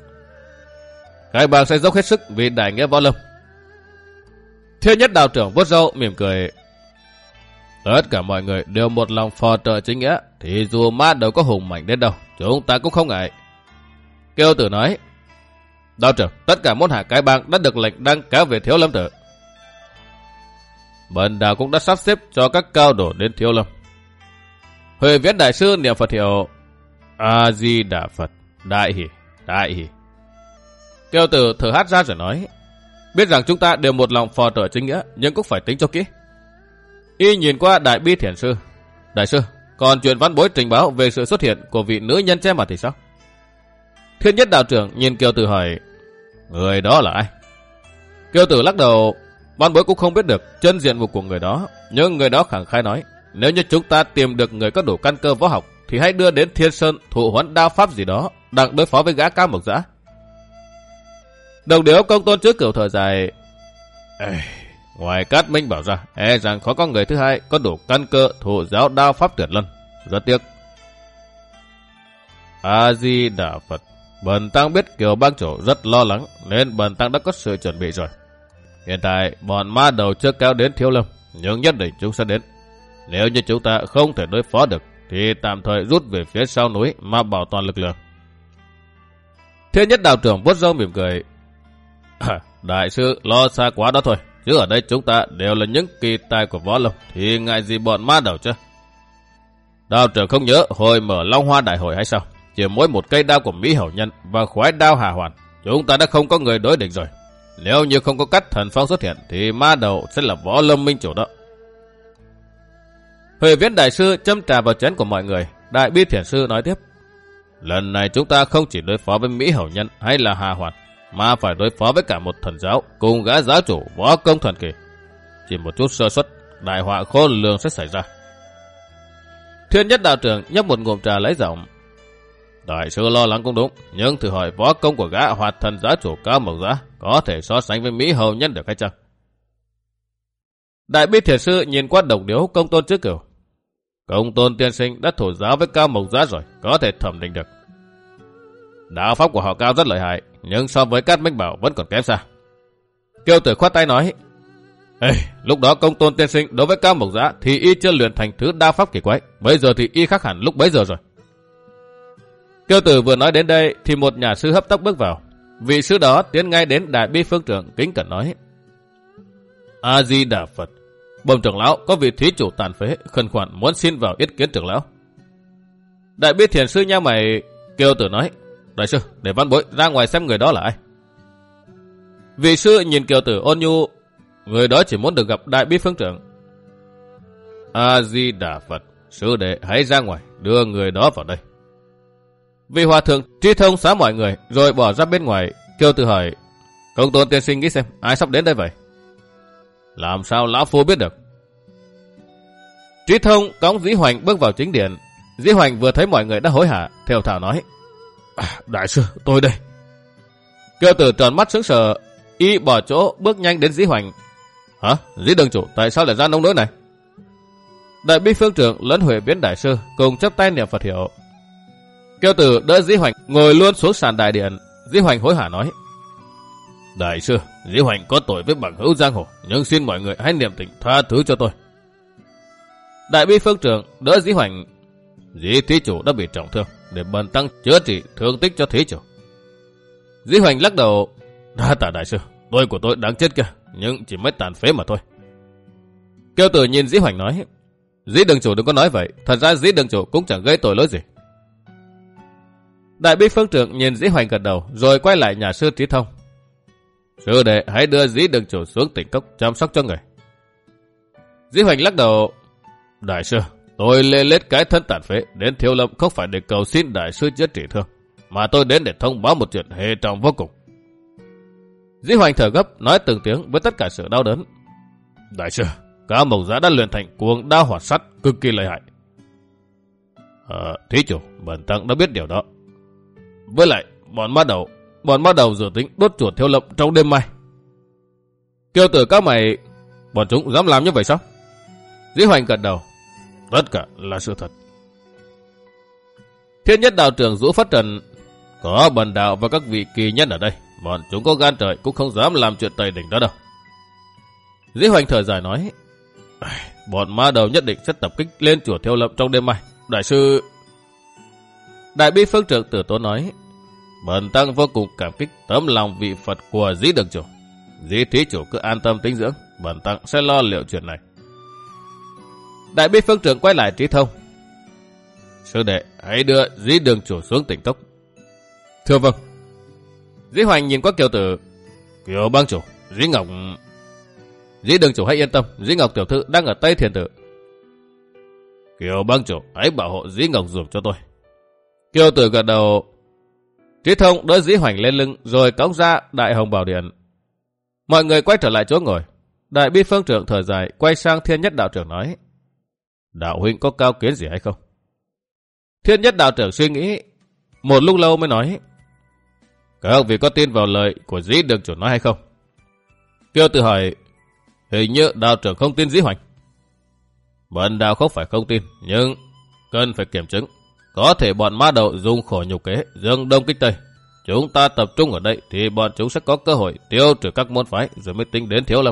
dốc hết sức vì đại nghĩa võ lâm. Thiên Nhất đạo trưởng vuốt râu mỉm cười. Tất cả mọi người đều một lòng phò trợ chính nghĩa, thì dù ma đầu có hùng mạnh đến đâu, chúng ta cũng không ngại. Kiêu Tử nói: đạo trưởng, tất cả môn hạ cái bang đã được lệnh đăng cáo về Thiếu Lâm Tự. Bần đạo cũng đã sắp xếp cho các cao đổ đến Thiếu Lâm. Huệ Viễn đại sư niệm Phật hiệu: A Di Đà Phật, đại hỷ, đại hỷ. Kiêu Tử thở hắt ra rồi nói: biết rằng chúng ta đều một lòng phò trợ chính nghĩa, nhưng cũng phải tính cho kỹ. Y nhìn qua Đại Bi Thiền sư. Đại sư, còn chuyện văn bối trình báo về sự xuất hiện của vị nữ nhân che mặt thì sao? Thiên Nhất đạo trưởng nhìn Kiều Tử hỏi: người đó là ai? Kiều Tử lắc đầu: văn bối cũng không biết được chân diện mục của người đó, nhưng người đó khẳng khai nói: nếu như chúng ta tìm được người có đủ căn cơ võ học, thì hãy đưa đến Thiên Sơn thụ huấn đao pháp gì đó, đặng đối phó với gã Cao Mộc Dã. Đồng điếu Công Tôn Trước Cửu thở dài: ngoài Cát Minh bảo ra, rằng khó có người thứ hai có đủ căn cơ thụ giáo đao pháp tuyệt luân. Rất tiếc. A Di Đà Phật. Bần tăng biết Kiều bang chủ rất lo lắng, nên bần tăng đã có sự chuẩn bị rồi. Hiện tại bọn ma đầu chưa kéo đến Thiếu Lâm, nhưng nhất định chúng sẽ đến. Nếu như chúng ta không thể đối phó được, thì tạm thời rút về phía sau núi mà bảo toàn lực lượng. Thiên Nhất đạo trưởng vuốt râu mỉm cười: đại sư lo xa quá đó thôi, chứ ở đây chúng ta đều là những kỳ tài của võ lâm, thì ngại gì bọn ma đầu chứ? Đạo trưởng không nhớ hồi mở Long Hoa đại hội hay sao? Chỉ mỗi một cây đao của Mỹ Hậu Nhân và khoái đao Hà Hoàn, chúng ta đã không có người đối địch rồi. Nếu như không có các thần phong xuất hiện, thì ma đầu sẽ là võ lâm minh chủ đó. Huệ Viễn đại sư châm trà vào chén của mọi người. Đại Bi Thiền sư nói tiếp: Lần này chúng ta không chỉ đối phó với Mỹ Hầu Nhân hay là Hà Hoàn, mà phải đối phó với cả một thần giáo cùng gã giáo chủ võ công thần kỳ. Chỉ một chút sơ suất, đại họa khôn lường sẽ xảy ra. Thiên Nhất đạo trưởng nhấp một ngụm trà lấy giọng. Đại sư lo lắng cũng đúng, nhưng thử hỏi võ công của gã Hoạt thần giáo chủ Cao Mộc Giá có thể so sánh với Mỹ Hầu Nhân được hay chăng? Đại bi thiền sư nhìn qua đồng điếu Công Tôn trước cửu. Công Tôn tiên sinh đã thủ giáo với Cao Mộc Giá rồi, có thể thẩm định được. Đạo pháp của họ Cao rất lợi hại, nhưng so với Cát Minh Bảo vẫn còn kém xa. Kiêu Tử khoát tay nói, ê, lúc đó Công Tôn tiên sinh đối với Cao Mộc Giá thì y chưa luyện thành thứ đao pháp kỳ quái, bây giờ thì y khác hẳn lúc bấy giờ rồi. Kiêu Tử vừa nói đến đây thì một nhà sư hấp tấp bước vào. Vị sư đó tiến ngay đến Đại Bi Phương trưởng kính cẩn nói, A Di Đà Phật, bẩm trưởng lão, có vị thí chủ tàn phế khẩn khoản muốn xin vào yết kiến trưởng lão. Đại Bi thiền sư nhao mày. Kiêu Tử nói, đại sư, để văn bối ra ngoài xem người đó là ai. Vị sư nhìn Kiều Tử ôn nhu, người đó chỉ muốn được gặp Đại Bi Phương trưởng. A Di Đà Phật, sư đệ hãy ra ngoài đưa người đó vào đây. Vị hòa thượng tri thông xá mọi người rồi bỏ ra bên ngoài. Kiều Tử hỏi, Công Tôn tiên sinh nghĩ xem ai sắp đến đây vậy? Làm sao lão phu biết được? Trí thông cõng Dĩ Hoành bước vào chính điện. Dĩ Hoành vừa thấy mọi người đã hối hả, theo thảo nói, đại sư, tôi đây. Kiều Tử tròn mắt sững sờ, y bỏ chỗ bước nhanh đến Dĩ Hoành. Hả? Dĩ đường chủ, tại sao lại ra nông nỗi này? Đại Bi Phương trưởng lẫn Huệ Viễn đại sư cùng chắp tay niệm Phật hiệu. Kiều Tử đỡ Dĩ Hoành ngồi luôn xuống sàn đại điện. Dĩ Hoành hối hả nói, đại sư, Dĩ Hoành có tội với bằng hữu giang hồ, nhưng xin mọi người hãy niệm tình tha thứ cho tôi. Đại Bi Phương trưởng đỡ Dĩ Hoành. Dĩ thí chủ đã bị trọng thương, để bần tăng chữa trị thương tích cho thí chủ. Dĩ Hoành lắc đầu, đa tạ đại sư, tôi của tôi đáng chết kìa, nhưng chỉ mới tàn phế mà thôi. Kiều Tử nhìn Dĩ Hoành nói, Dĩ đường chủ đừng có nói vậy, thật ra Dĩ đường chủ cũng chẳng gây tội lỗi gì. Đại Bi Phương trưởng nhìn Dĩ Hoành gật đầu, rồi quay lại nhà sư Trí Thông. Sư đệ hãy đưa Dĩ đường chủ xuống tỉnh cốc chăm sóc cho người. Dĩ Hoành lắc đầu, đại sư, tôi lê lết cái thân tàn phế đến Thiếu Lâm không phải để cầu xin đại sư chữa trị thương, mà tôi đến để thông báo một chuyện hệ trọng vô cùng. Dĩ Hoành thở gấp nói từng tiếng với tất cả sự đau đớn. Đại sư, Cao Mộc Giá đã luyện thành cuồng đao hỏa sắt cực kỳ lợi hại. Thí chủ, bần tăng đã biết điều đó. Với lại, bọn ma đầu dự tính đốt chuột Thiếu Lâm trong đêm mai. Kiều Tử các mày, bọn chúng dám làm như vậy sao? Dĩ Hoành gật đầu, tất cả là sự thật. Thiên Nhất đạo trưởng rũ phất trần, có bần đạo và các vị kỳ nhân ở đây, bọn chúng có gan trời cũng không dám làm chuyện tày đỉnh đó đâu. Dĩ Hoành thở dài nói, bọn ma đầu nhất định sẽ tập kích lên chùa Thiếu Lâm trong đêm mai. Đại sư... Đại Bi Phương trưởng Tử Tốn nói, bần tăng vô cùng cảm kích tấm lòng vị Phật của Dĩ đường chủ. Dĩ thí chủ cứ an tâm tĩnh dưỡng, bần tăng sẽ lo liệu chuyện này. Đại Bi Phương trưởng quay lại Trí Thông. Sư đệ hãy đưa Dĩ đường chủ xuống tỉnh cốc. Thưa vâng. Dĩ Hoành nhìn qua Kiều Tử. Kiều bang chủ, Dĩ Ngọc... Dĩ đường chủ hãy yên tâm, Dĩ Ngọc tiểu thư đang ở Tây Thiền Tự. Kiều bang chủ hãy bảo hộ Dĩ Ngọc dùm cho tôi. Kiều Tử gật đầu. Trí Thông đỡ Dĩ Hoành lên lưng rồi cõng ra Đại Hồng Bảo Điện. Mọi người quay trở lại chỗ ngồi. Đại Bi Phương trưởng thở dài quay sang Thiên Nhất đạo trưởng nói, đạo huynh có cao kiến gì hay không? Thiên Nhất đạo trưởng suy nghĩ một lúc lâu mới nói, các vị có tin vào lời của Dĩ đường chủ nói hay không? Kiều Tử hỏi, hình như đạo trưởng không tin Dĩ Hoành. Bần đạo không phải không tin, nhưng cần phải kiểm chứng. Có thể bọn ma đầu dùng khổ nhục kế dương đông kích tây. Chúng ta tập trung ở đây thì bọn chúng sẽ có cơ hội tiêu trừ các môn phái rồi mới tính đến Thiếu Lâm.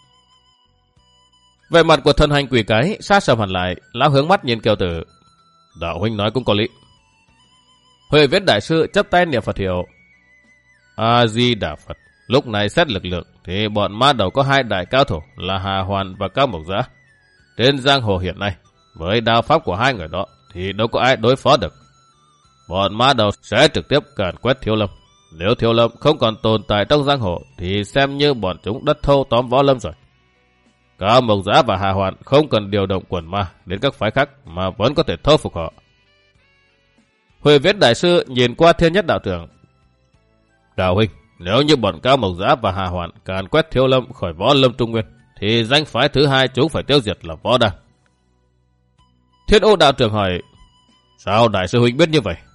Về mặt của thần hành quỷ cái sát sầm hẳn lại, lão hướng mắt nhìn Kiều Tử. Đạo huynh nói cũng có lý. Huệ Viễn đại sư chắp tay niệm Phật hiệu. A Di Đà Phật. Lúc này xét lực lượng thì bọn ma đầu có hai đại cao thủ là Hà Hoàn và Cao Mộc Giá. Trên giang hồ hiện nay, với đao pháp của hai người đó thì đâu có ai đối phó được. Bọn ma đầu sẽ trực tiếp càn quét Thiếu Lâm. Nếu Thiếu Lâm không còn tồn tại trong giang hồ thì xem như bọn chúng đất thâu tóm võ lâm rồi. Cao Mộc Giá và Hà Hoàn không cần điều động quần ma đến các phái khác mà vẫn có thể thâu phục họ. Huệ Viễn đại sư nhìn qua Thiên Nhất đạo trưởng. Đạo huynh, nếu như bọn Cao Mộc Giã và Hà Hoạn càn quét Thiếu Lâm khỏi Võ Lâm Trung Nguyên, thì danh phái thứ hai chúng phải tiêu diệt là Võ Đăng. Thiên Ô đạo trưởng hỏi, sao đại sư huynh biết như vậy?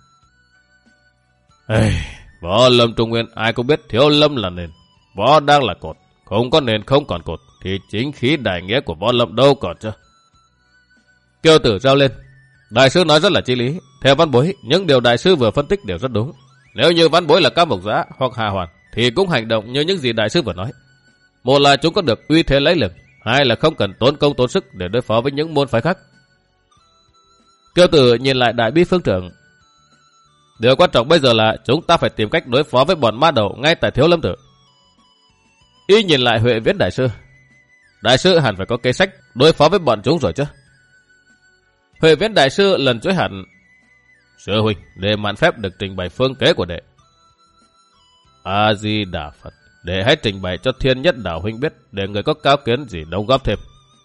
Võ Lâm Trung Nguyên ai cũng biết Thiếu Lâm là nền, Võ Đăng là cột. Không có nền không còn cột, thì chính khí đại nghĩa của Võ Lâm đâu còn chứ. Kiều Tử rao lên, đại sư nói rất là chí lý. Theo văn bối, những điều đại sư vừa phân tích đều rất đúng. Nếu như văn bối là Cao Mộc Giã hoặc Hà Hoàn, thì cũng hành động như những gì đại sư vừa nói. Một là chúng có được uy thế lấy lực, hai là không cần tốn công tốn sức để đối phó với những môn phái khác. Kiều Tử nhìn lại Đại Bi Phương trưởng. Điều quan trọng bây giờ là chúng ta phải tìm cách đối phó với bọn ma đầu ngay tại Thiếu Lâm Tự. Y nhìn lại Huệ Viễn đại sư. Đại sư hẳn phải có kế sách đối phó với bọn chúng rồi chứ. Huệ Viễn đại sư lần chuỗi hẳn. Sư huynh, để mạn phép được trình bày phương kế của đệ. A Di Đà Phật, để hãy trình bày cho Thiên Nhất đạo huynh biết, để người có cao kiến gì đóng góp thêm.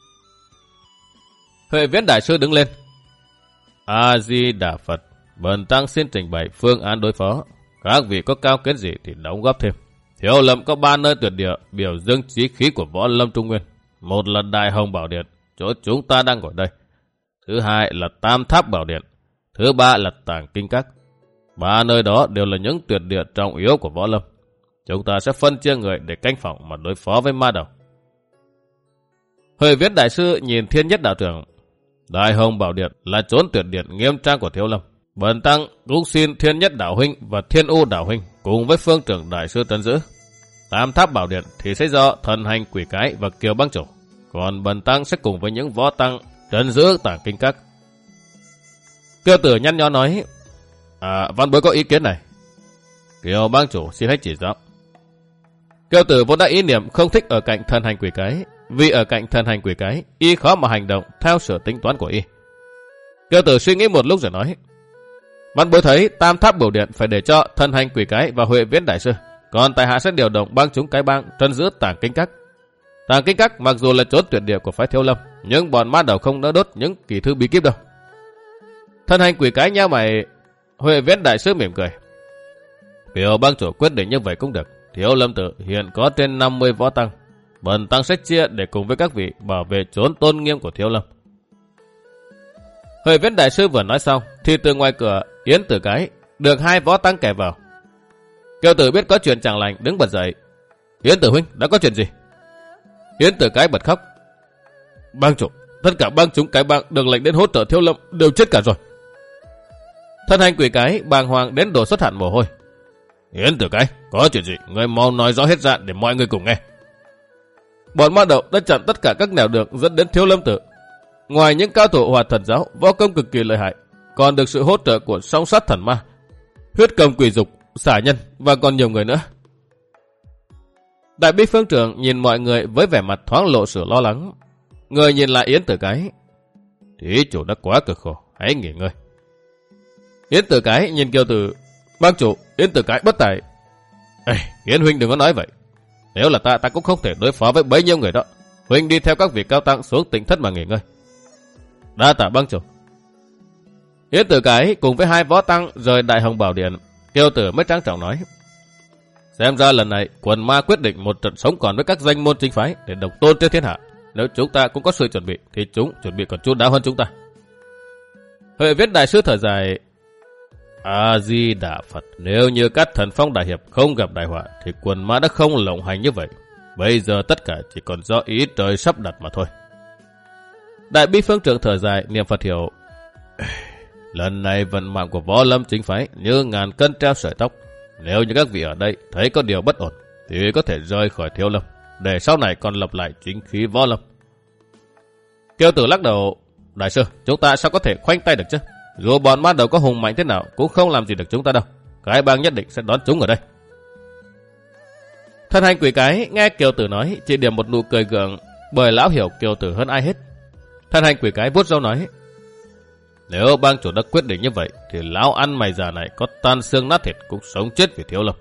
Huệ Viễn đại sư đứng lên. A Di Đà Phật, bần tăng xin trình bày phương án đối phó. Các vị có cao kiến gì thì đóng góp thêm. Thiếu Lâm có 3 nơi tuyệt địa biểu dương chí khí của Võ Lâm Trung Nguyên. Một là Đại Hồng Bảo Điện, chỗ chúng ta đang ngồi đây. Thứ hai là Tam Tháp Bảo Điện. Thứ ba là Tàng Kinh Các. 3 nơi đó đều là những tuyệt địa trọng yếu của Võ Lâm. Chúng ta sẽ phân chia người để canh phòng mà đối phó với ma đầu. Huệ Viễn đại sư nhìn Thiên Nhất đạo trưởng. Đại Hồng Bảo Điện là chốn tuyệt điện nghiêm trang của Thiếu Lâm. Bần tăng cũng xin Thiên Nhất đạo huynh và Thiên U đạo huynh cùng với phương trưởng đại sư trấn giữ. Tam Tháp Bảo Điện thì sẽ do Thần Hành Quỷ Cái và Kiều Bang Chủ. Còn bần tăng sẽ cùng với những võ tăng trấn giữ Tàng Kinh Các. Kiều Tử nhăn nhó nói, văn bối có ý kiến này. Kiều Bang Chủ xin hãy chỉ rõ. Kiều Tử vốn đã ý niệm không thích ở cạnh Thần Hành Quỷ Cái, vì ở cạnh Thần Hành Quỷ Cái y khó mà hành động theo sự tính toán của y. Kiều Tử suy nghĩ một lúc rồi nói, văn bối thấy Tam Tháp Bảo Điện phải để cho Thần Hành Quỷ Cái và Huệ Viễn đại sư, còn tại hạ sẽ điều động bang chúng cái bang trấn giữ Tàng Kinh Các. Tàng Kinh Các mặc dù là chốn tuyệt địa của phái Thiếu Lâm, nhưng bọn ma đầu không đỡ đốt những kỳ thư bí kíp đâu. Thần Hành Quỷ Cái nhao mày. Huệ Viễn đại sư mỉm cười. Kiều bang chủ quyết định như vậy cũng được. Thiếu Lâm Tự hiện có trên 50 võ tăng. Bần tăng sẽ chia để cùng với các vị bảo vệ chốn tôn nghiêm của Thiếu Lâm. Huệ Viễn đại sư vừa nói xong, thì từ ngoài cửa Yến Tử Cái được 2 võ tăng kẻ vào. Kiều Tử biết có chuyện chẳng lành, đứng bật dậy. Yến Tử huynh, đã có chuyện gì? Yến Tử Cái bật khóc. Bang chủ, tất cả bang chúng cái bang được lệnh đến hỗ trợ Thiếu Lâm đều chết cả rồi. Thần Hành Quỷ Cái bàng hoàng đến đổ xuất hạn mồ hôi. Yến Tử Cái, có chuyện gì? Người mau nói rõ hết ra để mọi người cùng nghe. Bọn ma đầu đã chặn tất cả các nẻo đường dẫn đến Thiếu Lâm Tự. Ngoài những cao thủ Hoạt Thần giáo võ công cực kỳ lợi hại, còn được sự hỗ trợ của Song Sát Thần Ma, Huyết Cầm Quỷ Dục, Xả Nhân và còn nhiều người nữa. Đại Bi Phương trưởng nhìn mọi người với vẻ mặt thoáng lộ sự lo lắng. Người nhìn lại Yến Tử Cái. Thí chủ đã quá cực khổ, hãy nghỉ ngơi. Yến Tử Cái nhìn Kiều Tử. Bang chủ, Yến Tử Cái bất tài. Yến huynh đừng có nói vậy. Nếu là ta cũng không thể đối phó với bấy nhiêu người đó. Huynh đi theo các vị cao tăng xuống Tịnh Thất mà nghỉ ngơi. Đa tạ bang chủ. Yến Tử Cái cùng với 2 võ tăng rời Đại Hồng Bảo Điện. Kiều Tử mới trang trọng nói. Xem ra lần này quần ma quyết định một trận sống còn với các danh môn chính phái để độc tôn trên thiên hạ. Nếu chúng ta cũng có sự chuẩn bị thì chúng chuẩn bị còn chu đáo hơn chúng ta. Huệ Viễn đại sư thở dài. A Di Đà Phật, nếu như các thần phong đại hiệp không gặp đại họa thì quần ma đã không lộng hành như vậy. Bây giờ tất cả chỉ còn do ý trời sắp đặt mà thôi. Đại Bi Phương trưởng thở dài niệm Phật hiệu. Lần này vận mạng của Võ Lâm chính phái như ngàn cân treo sợi tóc. Nếu như các vị ở đây thấy có điều bất ổn thì có thể rời khỏi Thiếu Lâm, để sau này còn lập lại chính khí Võ Lâm. Kiều Tử lắc đầu. Đại sư, chúng ta sao có thể khoanh tay được chứ? Dù bọn ma đầu có hùng mạnh thế nào cũng không làm gì được chúng ta đâu. Cái bang nhất định sẽ đón chúng ở đây. Thần Hành Quỷ Cái nghe Kiều Tử nói chỉ điểm một nụ cười gượng, bởi lão hiểu Kiều Tử hơn ai hết. Thần Hành Quỷ Cái vuốt râu nói. Nếu bang chủ đã quyết định như vậy thì lão ăn mày già này có tan xương nát thịt cũng sống chết vì Thiếu Lâm.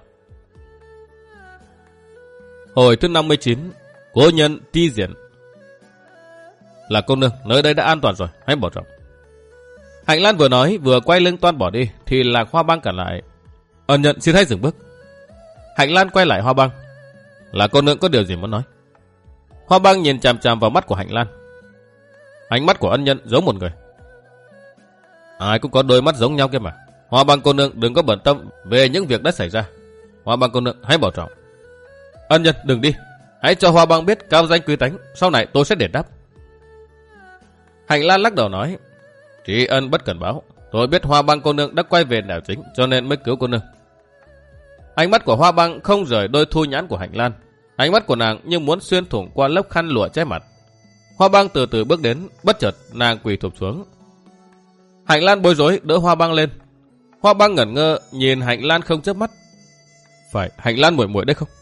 Hồi thứ 59, cố nhân Ti Diễn. Là cô nương, nơi đây đã an toàn rồi, hãy bảo trọng. Hạnh Lan vừa nói vừa quay lưng toan bỏ đi thì Lạc Hoa Băng cản lại. Ân Nhân xin hãy dừng bước. Hạnh Lan quay lại Hoa Băng. Là cô nương có điều gì muốn nói? Hoa Băng nhìn chằm chằm vào mắt của Hạnh Lan. Ánh mắt của Ân Nhân giống một người. Ai cũng có đôi mắt giống nhau kia mà. Hoa Băng cô nương đừng có bận tâm về những việc đã xảy ra. Hoa Băng cô nương hãy bảo trọng. Ân Nhân đừng đi. Hãy cho Hoa Băng biết cao danh quý tánh. Sau này tôi sẽ đền đáp. Hạnh Lan lắc đầu nói. Tri ân bất cần báo. Tôi biết Hoa Băng cô nương đã quay về đảo chính cho nên mới cứu cô nương. Ánh mắt của Hoa Băng không rời đôi thu nhãn của Hạnh Lan. Ánh mắt của nàng như muốn xuyên thủng qua lớp khăn lụa che mặt. Hoa Băng từ từ bước đến, bất chợt nàng quỳ thụp xuống. Hạnh Lan bối rối đỡ Hoa Băng lên. Hoa Băng ngẩn ngơ nhìn Hạnh Lan không chớp mắt. Phải Hạnh Lan muội muội đấy không?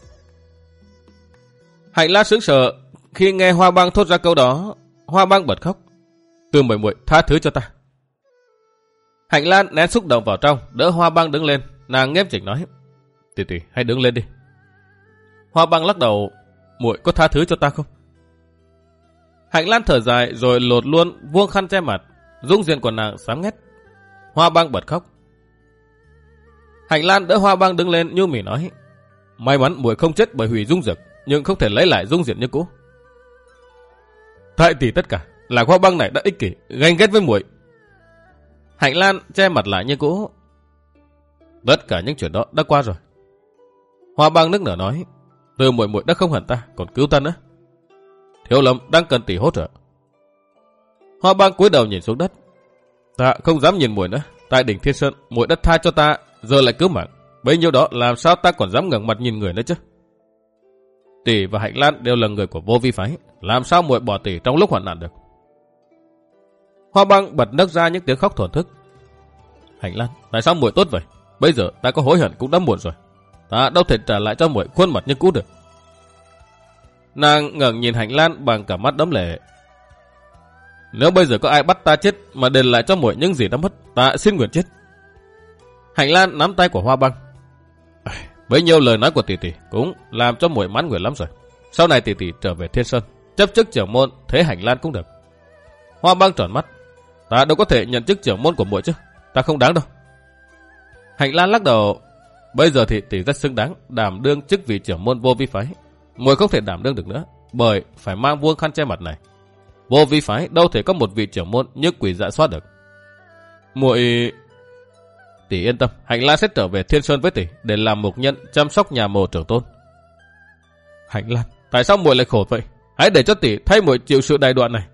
Hạnh Lan sững sờ khi nghe Hoa Băng thốt ra câu đó. Hoa Băng bật khóc. Từ muội muội tha thứ cho ta. Hạnh Lan nén xúc động vào trong, đỡ Hoa Băng đứng lên. Nàng nghiêm chỉnh nói. Tỷ tỷ hãy đứng lên đi. Hoa Băng lắc đầu. Muội có tha thứ cho ta không? Hạnh Lan thở dài rồi lột luôn vuông khăn che mặt. Dung diện của nàng sáng ngét. Hoa Băng bật khóc. Hạnh Lan đỡ Hoa Băng đứng lên nhu mì nói. May mắn muội không chết bởi hủy dung dược, nhưng không thể lấy lại dung diện như cũ. Tại tỷ tất cả là Hoa Băng này đã ích kỷ, ganh ghét với muội. Hạnh Lan che mặt lại như cũ. Tất cả những chuyện đó đã qua rồi. Hoa Băng nức nở nói. Từ muội muội đã không hận ta, còn cứu ta nữa. Thiếu Lâm đang cần tỷ hỗ trợ. Hoa Băng cúi đầu nhìn xuống đất. Ta không dám nhìn muội nữa. Tại đỉnh Thiên Sơn, muội đã tha cho ta, giờ lại cứu mạng. Bấy nhiêu đó làm sao ta còn dám ngẩng mặt nhìn người nữa chứ? Tỷ và Hạnh Lan đều là người của Vô Vi phái, làm sao muội bỏ tỷ trong lúc hoạn nạn được? Hoa Băng bật nấc ra những tiếng khóc thổn thức. Hạnh Lan, tại sao muội tốt vậy? Bây giờ ta có hối hận cũng đã muộn rồi. Ta đâu thể trả lại cho muội khuôn mặt như cũ được. Nàng ngẩng nhìn Hạnh Lan bằng cả mắt đẫm lệ. Nếu bây giờ có ai bắt ta chết mà đền lại cho muội những gì đã mất, ta xin nguyện chết. Hạnh Lan nắm tay của Hoa Băng. Bấy nhiêu lời nói của tỷ tỷ cũng làm cho muội mãn nguyện lắm rồi. Sau này tỷ tỷ trở về Thiên Sơn, chấp chức trưởng môn, thế Hạnh Lan cũng được. Hoa Băng tròn mắt. Ta đâu có thể nhận chức trưởng môn của muội chứ, ta không đáng đâu. Hạnh Lan lắc đầu. Bây giờ thì tỷ rất xứng đáng đảm đương chức vị trưởng môn Vô Vi phái. Muội không thể đảm đương được nữa, bởi phải mang vuông khăn che mặt này. Vô Vi phái đâu thể có một vị trưởng môn như Quỷ Dạ Xoát được. Muội... Tỷ yên tâm, Hạnh Lan sẽ trở về Thiên Sơn với tỷ để làm mục nhân chăm sóc nhà mồ trưởng tôn. Hạnh Lan, tại sao muội lại khổ vậy? Hãy để cho tỷ thay muội chịu sự đày đoạn này.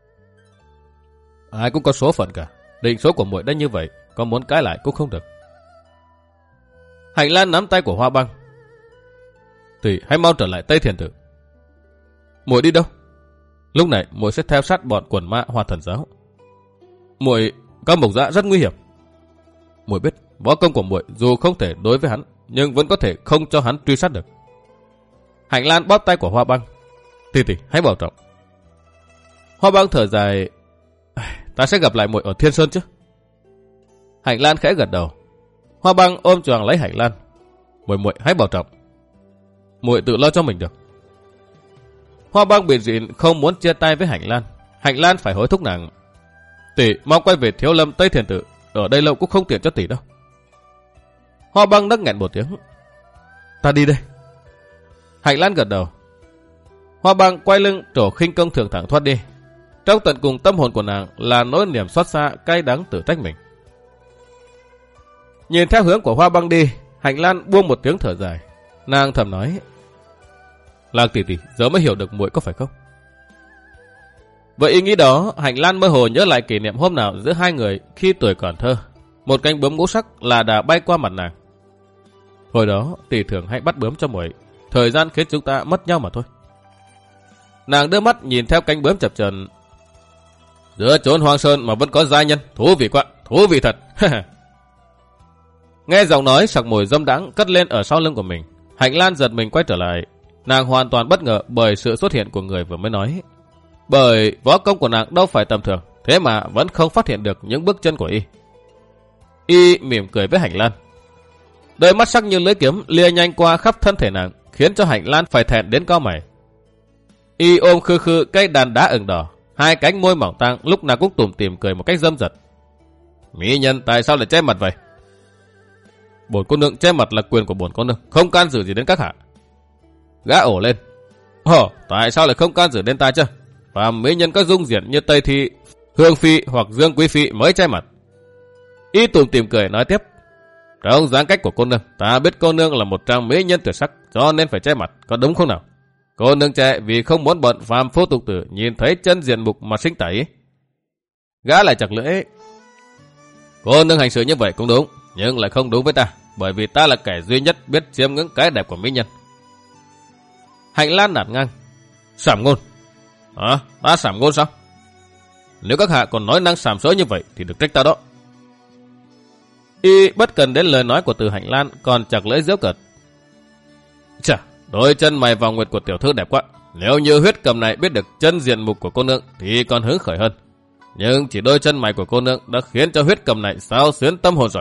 Ai cũng có số phận cả, định số của muội đã như vậy, có muốn cãi lại cũng không được. Hạnh Lan nắm tay của Hoa Băng. Tỷ hãy mau trở lại Tây Thiền Tự. Muội đi đâu? Lúc này muội sẽ theo sát bọn quần ma Hoa Thần giáo. Muội, Cao Mộc Dã rất nguy hiểm. Muội biết võ công của muội dù không thể đối với hắn, nhưng vẫn có thể không cho hắn truy sát được. Hạnh Lan bóp tay của Hoa Băng. Tỷ tỷ hãy bảo trọng. Hoa Băng thở dài. Ta sẽ gặp lại muội ở Thiên Sơn chứ? Hạnh Lan khẽ gật đầu. Hoa Băng ôm choàng lấy Hạnh Lan. Muội hãy bảo trọng. Muội tự lo cho mình được. Hoa Băng bị dịn không muốn chia tay với Hạnh Lan. Hạnh Lan phải hối thúc nàng. Tỷ mau quay về Thiếu Lâm Tây Thiền Tự, ở đây lâu cũng không tiện cho tỷ đâu. Hoa Băng nấc nghẹn một tiếng. Ta đi đây. Hạnh Lan gật đầu. Hoa Băng quay lưng trổ khinh công thường thẳng thoát đi. Trong tận cùng tâm hồn của nàng là nỗi niềm xót xa cay đắng tự trách mình. Nhìn theo hướng của Hoa Băng đi, Hạnh Lan buông một tiếng thở dài. Nàng thầm nói. Lạc tỷ tỷ giờ mới hiểu được muội có phải không? Vậy ý nghĩ đó, Hạnh Lan mơ hồ nhớ lại kỷ niệm hôm nào giữa hai người khi tuổi còn thơ. Một cánh bướm ngũ sắc là đã bay qua mặt nàng. Hồi đó tỷ thường hay bắt bướm cho muội, thời gian khiến chúng ta mất nhau mà thôi. Nàng đưa mắt nhìn theo cánh bướm chập chờn. Giữa chốn hoang sơn mà vẫn có giai nhân, thú vị quá, thú vị thật. Nghe giọng nói sặc mùi dâm đãng cất lên ở sau lưng của mình, Hạnh Lan giật mình quay trở lại. Nàng hoàn toàn bất ngờ bởi sự xuất hiện của người vừa mới nói. Bởi võ công của nàng đâu phải tầm thường, thế mà vẫn không phát hiện được những bước chân của y. Y mỉm cười với Hạnh Lan. Đôi mắt sắc như lưỡi kiếm lia nhanh qua khắp thân thể nàng, khiến cho Hạnh Lan phải thẹn đến cau mày. Y ôm khư khư cây đàn đá ửng đỏ, hai cánh môi mỏng tang lúc nào cũng tủm tỉm cười một cách dâm dật. Mỹ nhân tại sao lại che mặt vậy? Bổn cô nương che mặt là quyền của bổn cô nương, không can dự gì đến các hạ. Gã ổ lên. Tại sao lại không can dự đến ta chứ? Và mỹ nhân có dung diện như Tây Thi, Hương Phi hoặc Dương Quý Phi mới che mặt. Y tủm tỉm cười nói tiếp. Trong dáng cách của cô nương, ta biết cô nương là một trang mỹ nhân tuyệt sắc, cho nên phải che mặt, có đúng không nào? Cô nương che vì không muốn bọn phàm phu tục tử nhìn thấy chân diện mục mà sinh tẩy. Gã lại chặt lưỡi. Cô nương hành xử như vậy cũng đúng, nhưng lại không đúng với ta, bởi vì ta là kẻ duy nhất biết chiêm ngưỡng cái đẹp của mỹ nhân. Hạnh Lan nạt ngang. Sảm ngôn. Ta sảm ngôn sao? Nếu các hạ còn nói năng sàm sỡ như vậy thì được trách ta đó. Y bất cần đến lời nói của Từ Hạnh Lan, còn chặt lưỡi giễu cợt. Chà, đôi chân mày vòng nguyệt của tiểu thư đẹp quá. Nếu như huyết cầm này biết được chân diện mục của cô nương thì còn hứng khởi hơn. Nhưng chỉ đôi chân mày của cô nương đã khiến cho huyết cầm này xao xuyến tâm hồn rồi.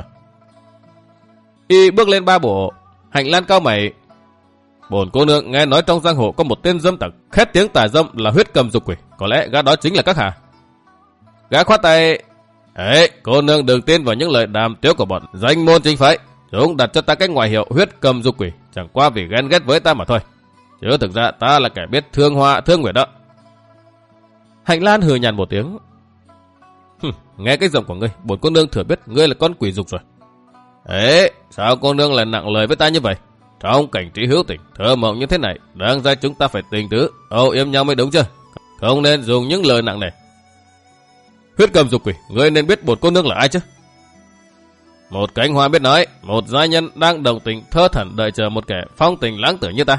Y bước lên ba bộ. Hạnh Lan cau mày. Bổn cô nương nghe nói trong giang hồ có một tên dâm tặc khét tiếng tà dâm là huyết cầm dục quỷ. Có lẽ gã đó chính là các hạ. Gã khoát tay. Ê, cô nương đừng tin vào những lời đàm tiếu của bọn danh môn chính phái. Chúng đặt cho ta cái ngoại hiệu huyết cầm dục quỷ chẳng qua vì ghen ghét với ta mà thôi. Chứ thực ra ta là kẻ biết thương hoa thương nguyệt đó. Hạnh Lan hừ nhàn một tiếng. Nghe cái giọng của ngươi, bổn cô nương thừa biết ngươi là con quỷ dục rồi. Ê, sao cô nương lại nặng lời với ta như vậy? Trong cảnh trí hữu tình, thơ mộng như thế này, đáng ra chúng ta phải tình tứ, âu yếm nhau mới đúng chứ. Không nên dùng những lời nặng này. Huyết cầm dục quỷ, ngươi nên biết bổn cô nương là ai chứ? Một cánh hoa biết nói, một giai nhân đang đồng tình thơ thẩn đợi chờ một kẻ phong tình lãng tử như ta.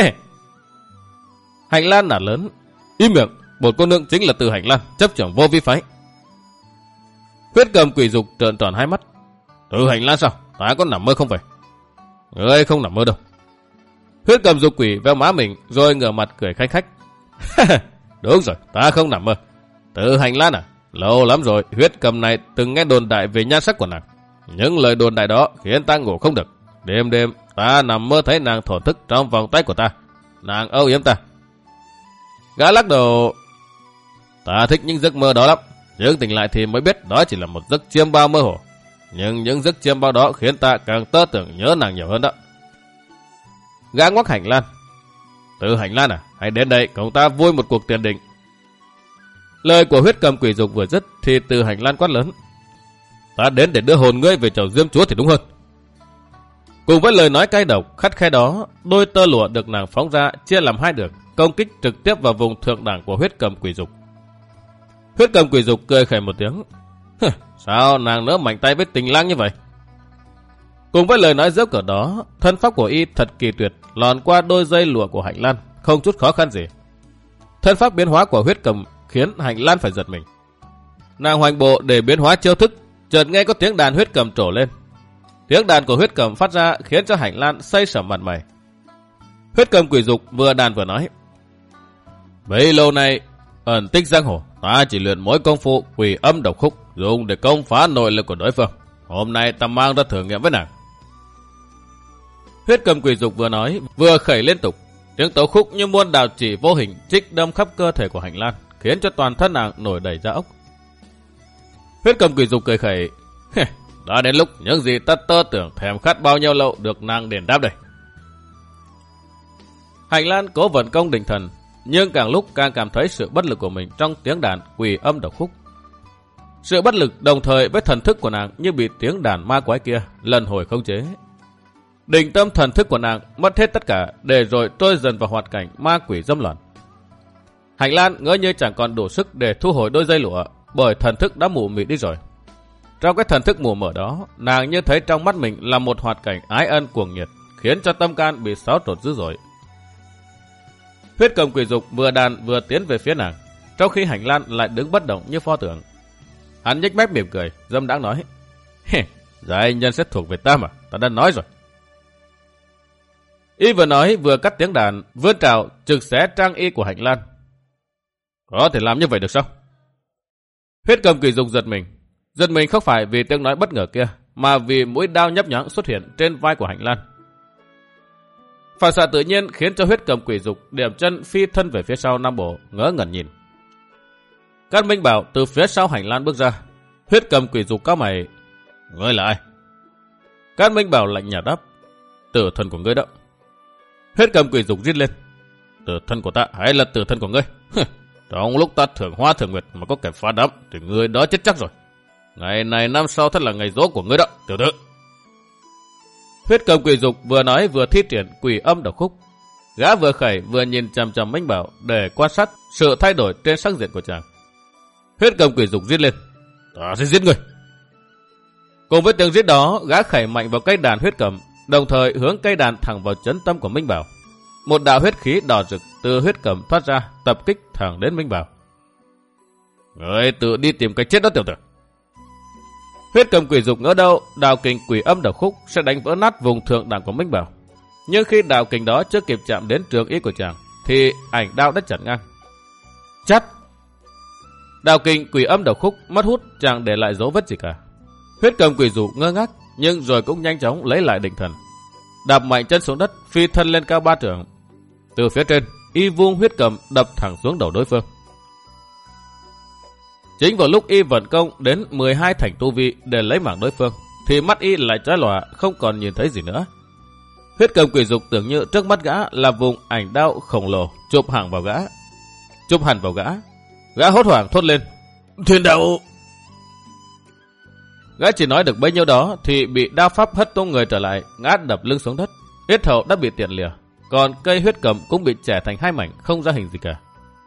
Hạnh Lan nạt lớn. Im miệng, bổn cô nương chính là Từ Hạnh Lan, chấp trưởng vô vi phái. Huyết cầm quỷ dục trợn tròn hai mắt. Từ Hạnh Lan sao? Ta có nằm mơ không vậy? Ngươi không nằm mơ đâu. Huyết cầm dục quỷ veo má mình rồi ngửa mặt cười khanh khách. Đúng rồi, ta không nằm mơ. Từ Hạnh Lan à? Lâu lắm rồi, huyết cầm này từng nghe đồn đại về nhan sắc của nàng. Những lời đồn đại đó khiến ta ngủ không được. Đêm đêm ta nằm mơ thấy nàng thổn thức trong vòng tay của ta. Nàng âu yếm ta. Gã lắc đầu. Ta thích những giấc mơ đó lắm. Nhưng tỉnh lại thì mới biết đó chỉ là một giấc chiêm bao mơ hồ. Nhưng những giấc chiêm bao đó khiến ta càng tơ tưởng nhớ nàng nhiều hơn đó. Gã ngoắc Hạnh Lan. Từ Hạnh Lan à, hãy đến đây cùng ta vui một cuộc tiền định. Lời của huyết cầm quỷ dục vừa dứt thì Từ Hạnh Lan quát lớn. Ta đến để đưa hồn ngươi về chầu Diêm Chúa thì đúng hơn. Cùng với lời nói cay độc khắt khe đó, đôi tơ lụa được nàng phóng ra chia làm hai đường, công kích trực tiếp vào vùng thượng đẳng của huyết cầm quỷ dục. Huyết cầm quỷ dục cười khẩy một tiếng. Sao nàng nỡ mạnh tay với tình lang như vậy? Cùng với lời nói giễu cợt đó, thân pháp của y thật kỳ tuyệt, lòn qua đôi dây lụa của Hạnh Lan, không chút khó khăn gì. Thân pháp biến hóa của huyết cầm khiến Hạnh Lan phải giật mình. Nàng hoành bộ để biến hóa chiêu thức, chợt nghe có tiếng đàn huyết cầm trổ lên. Tiếng đàn của huyết cầm phát ra khiến cho Hạnh Lan say sẩm mặt mày. Huyết cầm quỷ dục vừa đàn vừa nói. Bấy lâu nay ẩn tích giang hồ, ta chỉ luyện mỗi công phu quỷ âm độc khúc, dùng để công phá nội lực của đối phương. Hôm nay ta mang ra thử nghiệm với nàng. Huyết cầm quỷ dục vừa nói vừa khẩy liên tục. Tiếng tấu khúc như muôn đào chỉ vô hình trích đâm khắp cơ thể của Hạnh Lan, khiến cho toàn thân nàng nổi đầy da ốc. Huyết cầm quỷ dục cười khẩy. Đã đến lúc những gì ta tơ tưởng thèm khát bao nhiêu lâu được nàng đền đáp đây. Hạnh Lan cố vận công định thần, nhưng càng lúc càng cảm thấy sự bất lực của mình trong tiếng đàn quỷ âm độc khúc. Sự bất lực đồng thời với thần thức của nàng như bị tiếng đàn ma quái kia lần hồi khống chế. Định tâm thần thức của nàng mất hết tất cả để rồi trôi dần vào hoạt cảnh ma quỷ dâm loạn. Hạnh Lan ngỡ như chẳng còn đủ sức để thu hồi đôi dây lụa, bởi thần thức đã mù mịt đi rồi. Trong cái thần thức mù mờ đó, nàng như thấy trong mắt mình là một hoạt cảnh ái ân cuồng nhiệt, khiến cho tâm can bị xáo trộn dữ dội. Huyết cầm quỷ dục vừa đàn vừa tiến về phía nàng, trong khi Hạnh Lan lại đứng bất động như pho tượng. Hắn nhếch mép mỉm cười, dâm đãng nói: Giai nhân sẽ thuộc về ta mà, ta đã nói rồi. Y vừa nói vừa cắt tiếng đàn, vươn trào trực xé trang y của Hạnh Lan. Có thể làm như vậy được sao? Huyết cầm quỷ dục giật mình không phải vì tiếng nói bất ngờ kia, mà vì mũi đao nhấp nhoáng xuất hiện trên vai của Hạnh Lan. Phản xạ tự nhiên khiến cho huyết cầm quỷ dục điểm chân phi thân về phía sau Nam Bộ, ngỡ ngẩn nhìn. Cát Minh Bảo từ phía sau Hạnh Lan bước ra. Huyết Cầm Quỷ Dục cao mày. Ngươi là ai? Cát Minh Bảo lạnh nhạt đáp. Tử thần của ngươi đó. Huyết Cầm Quỷ Dục rít lên. Tử thần của ta hay là tử thần của ngươi? Trong lúc ta thưởng hoa thưởng nguyệt mà có kẻ phá đám thì ngươi đó chết chắc rồi. Ngày này năm sau thật là ngày giỗ của ngươi đó, tiểu tử. Huyết Cầm Quỷ Dục vừa nói vừa thi triển Quỷ Âm Độc Khúc. Gã vừa khẩy vừa nhìn chằm chằm Minh Bảo để quan sát sự thay đổi trên sắc diện của chàng. Huyết Cầm Quỷ Dục rít lên. Ta sẽ giết ngươi. Cùng với tiếng rít đó, gã khẩy mạnh vào cây đàn huyết cầm, đồng thời hướng cây đàn thẳng vào chân tâm của Minh Bảo. Một đạo huyết khí đỏ rực từ huyết cầm thoát ra, tập kích thẳng đến Minh Bảo. Ngươi tự đi tìm cái chết đó, tiểu tử. Huyết Cầm Quỷ Dục ngỡ đâu đạo kình Quỷ Âm Độc Khúc sẽ đánh vỡ nát vùng thượng đẳng của Minh Bảo. Nhưng khi đạo kình đó chưa kịp chạm đến trường ý của chàng, thì ảnh đao đã chặn ngang. Chắt! Đạo kình Quỷ Âm Độc Khúc mất hút, chẳng để lại dấu vết gì cả. Huyết Cầm Quỷ Dục ngơ ngác, nhưng rồi cũng nhanh chóng lấy lại định thần. Đạp mạnh chân xuống đất, phi thân lên cao 3 trượng. Từ phía trên, y vung huyết cầm đập thẳng xuống đầu đối phương. Chính vào lúc y vận công đến 12 thành tu vi để lấy mạng đối phương, thì mắt y lại trái lòa, không còn nhìn thấy gì nữa. Huyết Cầm Quỷ Dục tưởng như trước mắt gã là vùng ảnh đao khổng lồ chụp hẳn vào gã. Gã hốt hoảng thốt lên: Thiên đạo! Gã chỉ nói được bấy nhiêu đó thì bị đao pháp hất tung người trở lại, ngã đập lưng xuống đất. Yết hầu đã bị tiện lìa, còn cây huyết cầm cũng bị chẻ thành 2 mảnh, không ra hình gì cả.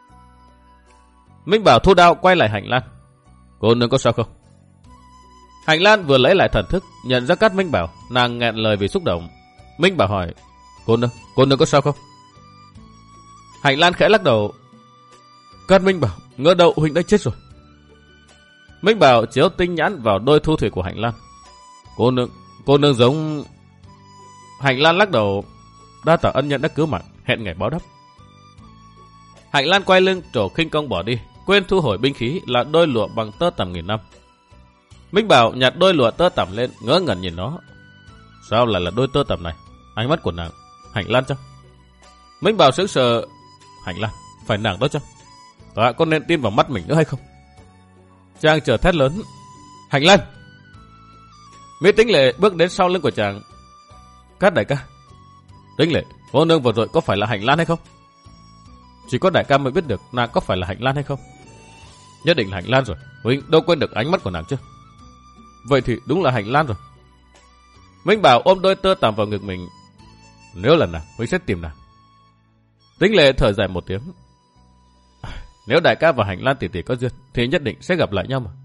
Minh Bảo thu đao quay lại Hạnh Lan. Cô nương có sao không? Hạnh Lan vừa lấy lại thần thức, nhận ra Cát Minh Bảo, nàng nghẹn lời vì xúc động. Minh Bảo hỏi: Cô nương có sao không? Hạnh Lan khẽ lắc đầu. Cát Minh Bảo, ngỡ đâu huynh đã chết rồi. Minh Bảo chiếu tinh nhãn vào đôi thu thủy của Hạnh Lan. Cô nương giống... Hạnh Lan lắc đầu. Đa tạ ân nhân đã cứu mạng, hẹn ngày báo đáp. Hạnh Lan quay lưng trổ khinh công bỏ đi, quên thu hồi binh khí là đôi lụa bằng tơ tằm 1000 năm. Minh Bảo nhặt đôi lụa tơ tằm lên, ngỡ ngẩn nhìn nó. Sao lại là đôi tơ tằm này? Ánh mắt của nàng Hạnh Lan chăng? Minh Bảo sững sờ. Hạnh Lan, phải nàng đó chăng? Ta có nên tin vào mắt mình nữa hay không? Chàng chợt thét lớn: Hạnh Lan! Mỹ Tĩnh Lệ bước đến sau lưng của chàng. Cát đại ca. Tĩnh Lệ, cô nương vừa rồi có phải là Hạnh Lan hay không? Chỉ có đại ca mới biết được nàng có phải là Hạnh Lan hay không. Nhất định là Hạnh Lan rồi, huynh đâu quên được ánh mắt của nàng chứ. Vậy thì đúng là Hạnh Lan rồi. Minh Bảo ôm đôi tơ tằm vào ngực mình. Nếu là nàng, huynh sẽ tìm nàng. Tĩnh Lệ thở dài một tiếng. Nếu đại ca và Hạnh Lan tỷ tỷ có duyên thì nhất định sẽ gặp lại nhau mà.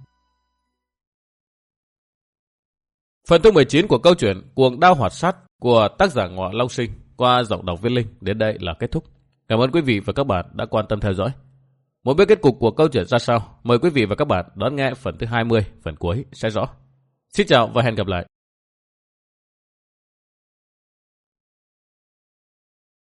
Phần thứ 19 của câu chuyện Cuồng Đao Hoạt Sát của tác giả Ngọ Long Sinh qua giọng đọc Viết Linh đến đây là kết thúc. Cảm ơn quý vị và các bạn đã quan tâm theo dõi. Muốn biết kết cục của câu chuyện ra sao, mời quý vị và các bạn đón nghe phần thứ 20, phần cuối sẽ rõ. Xin chào và hẹn gặp lại.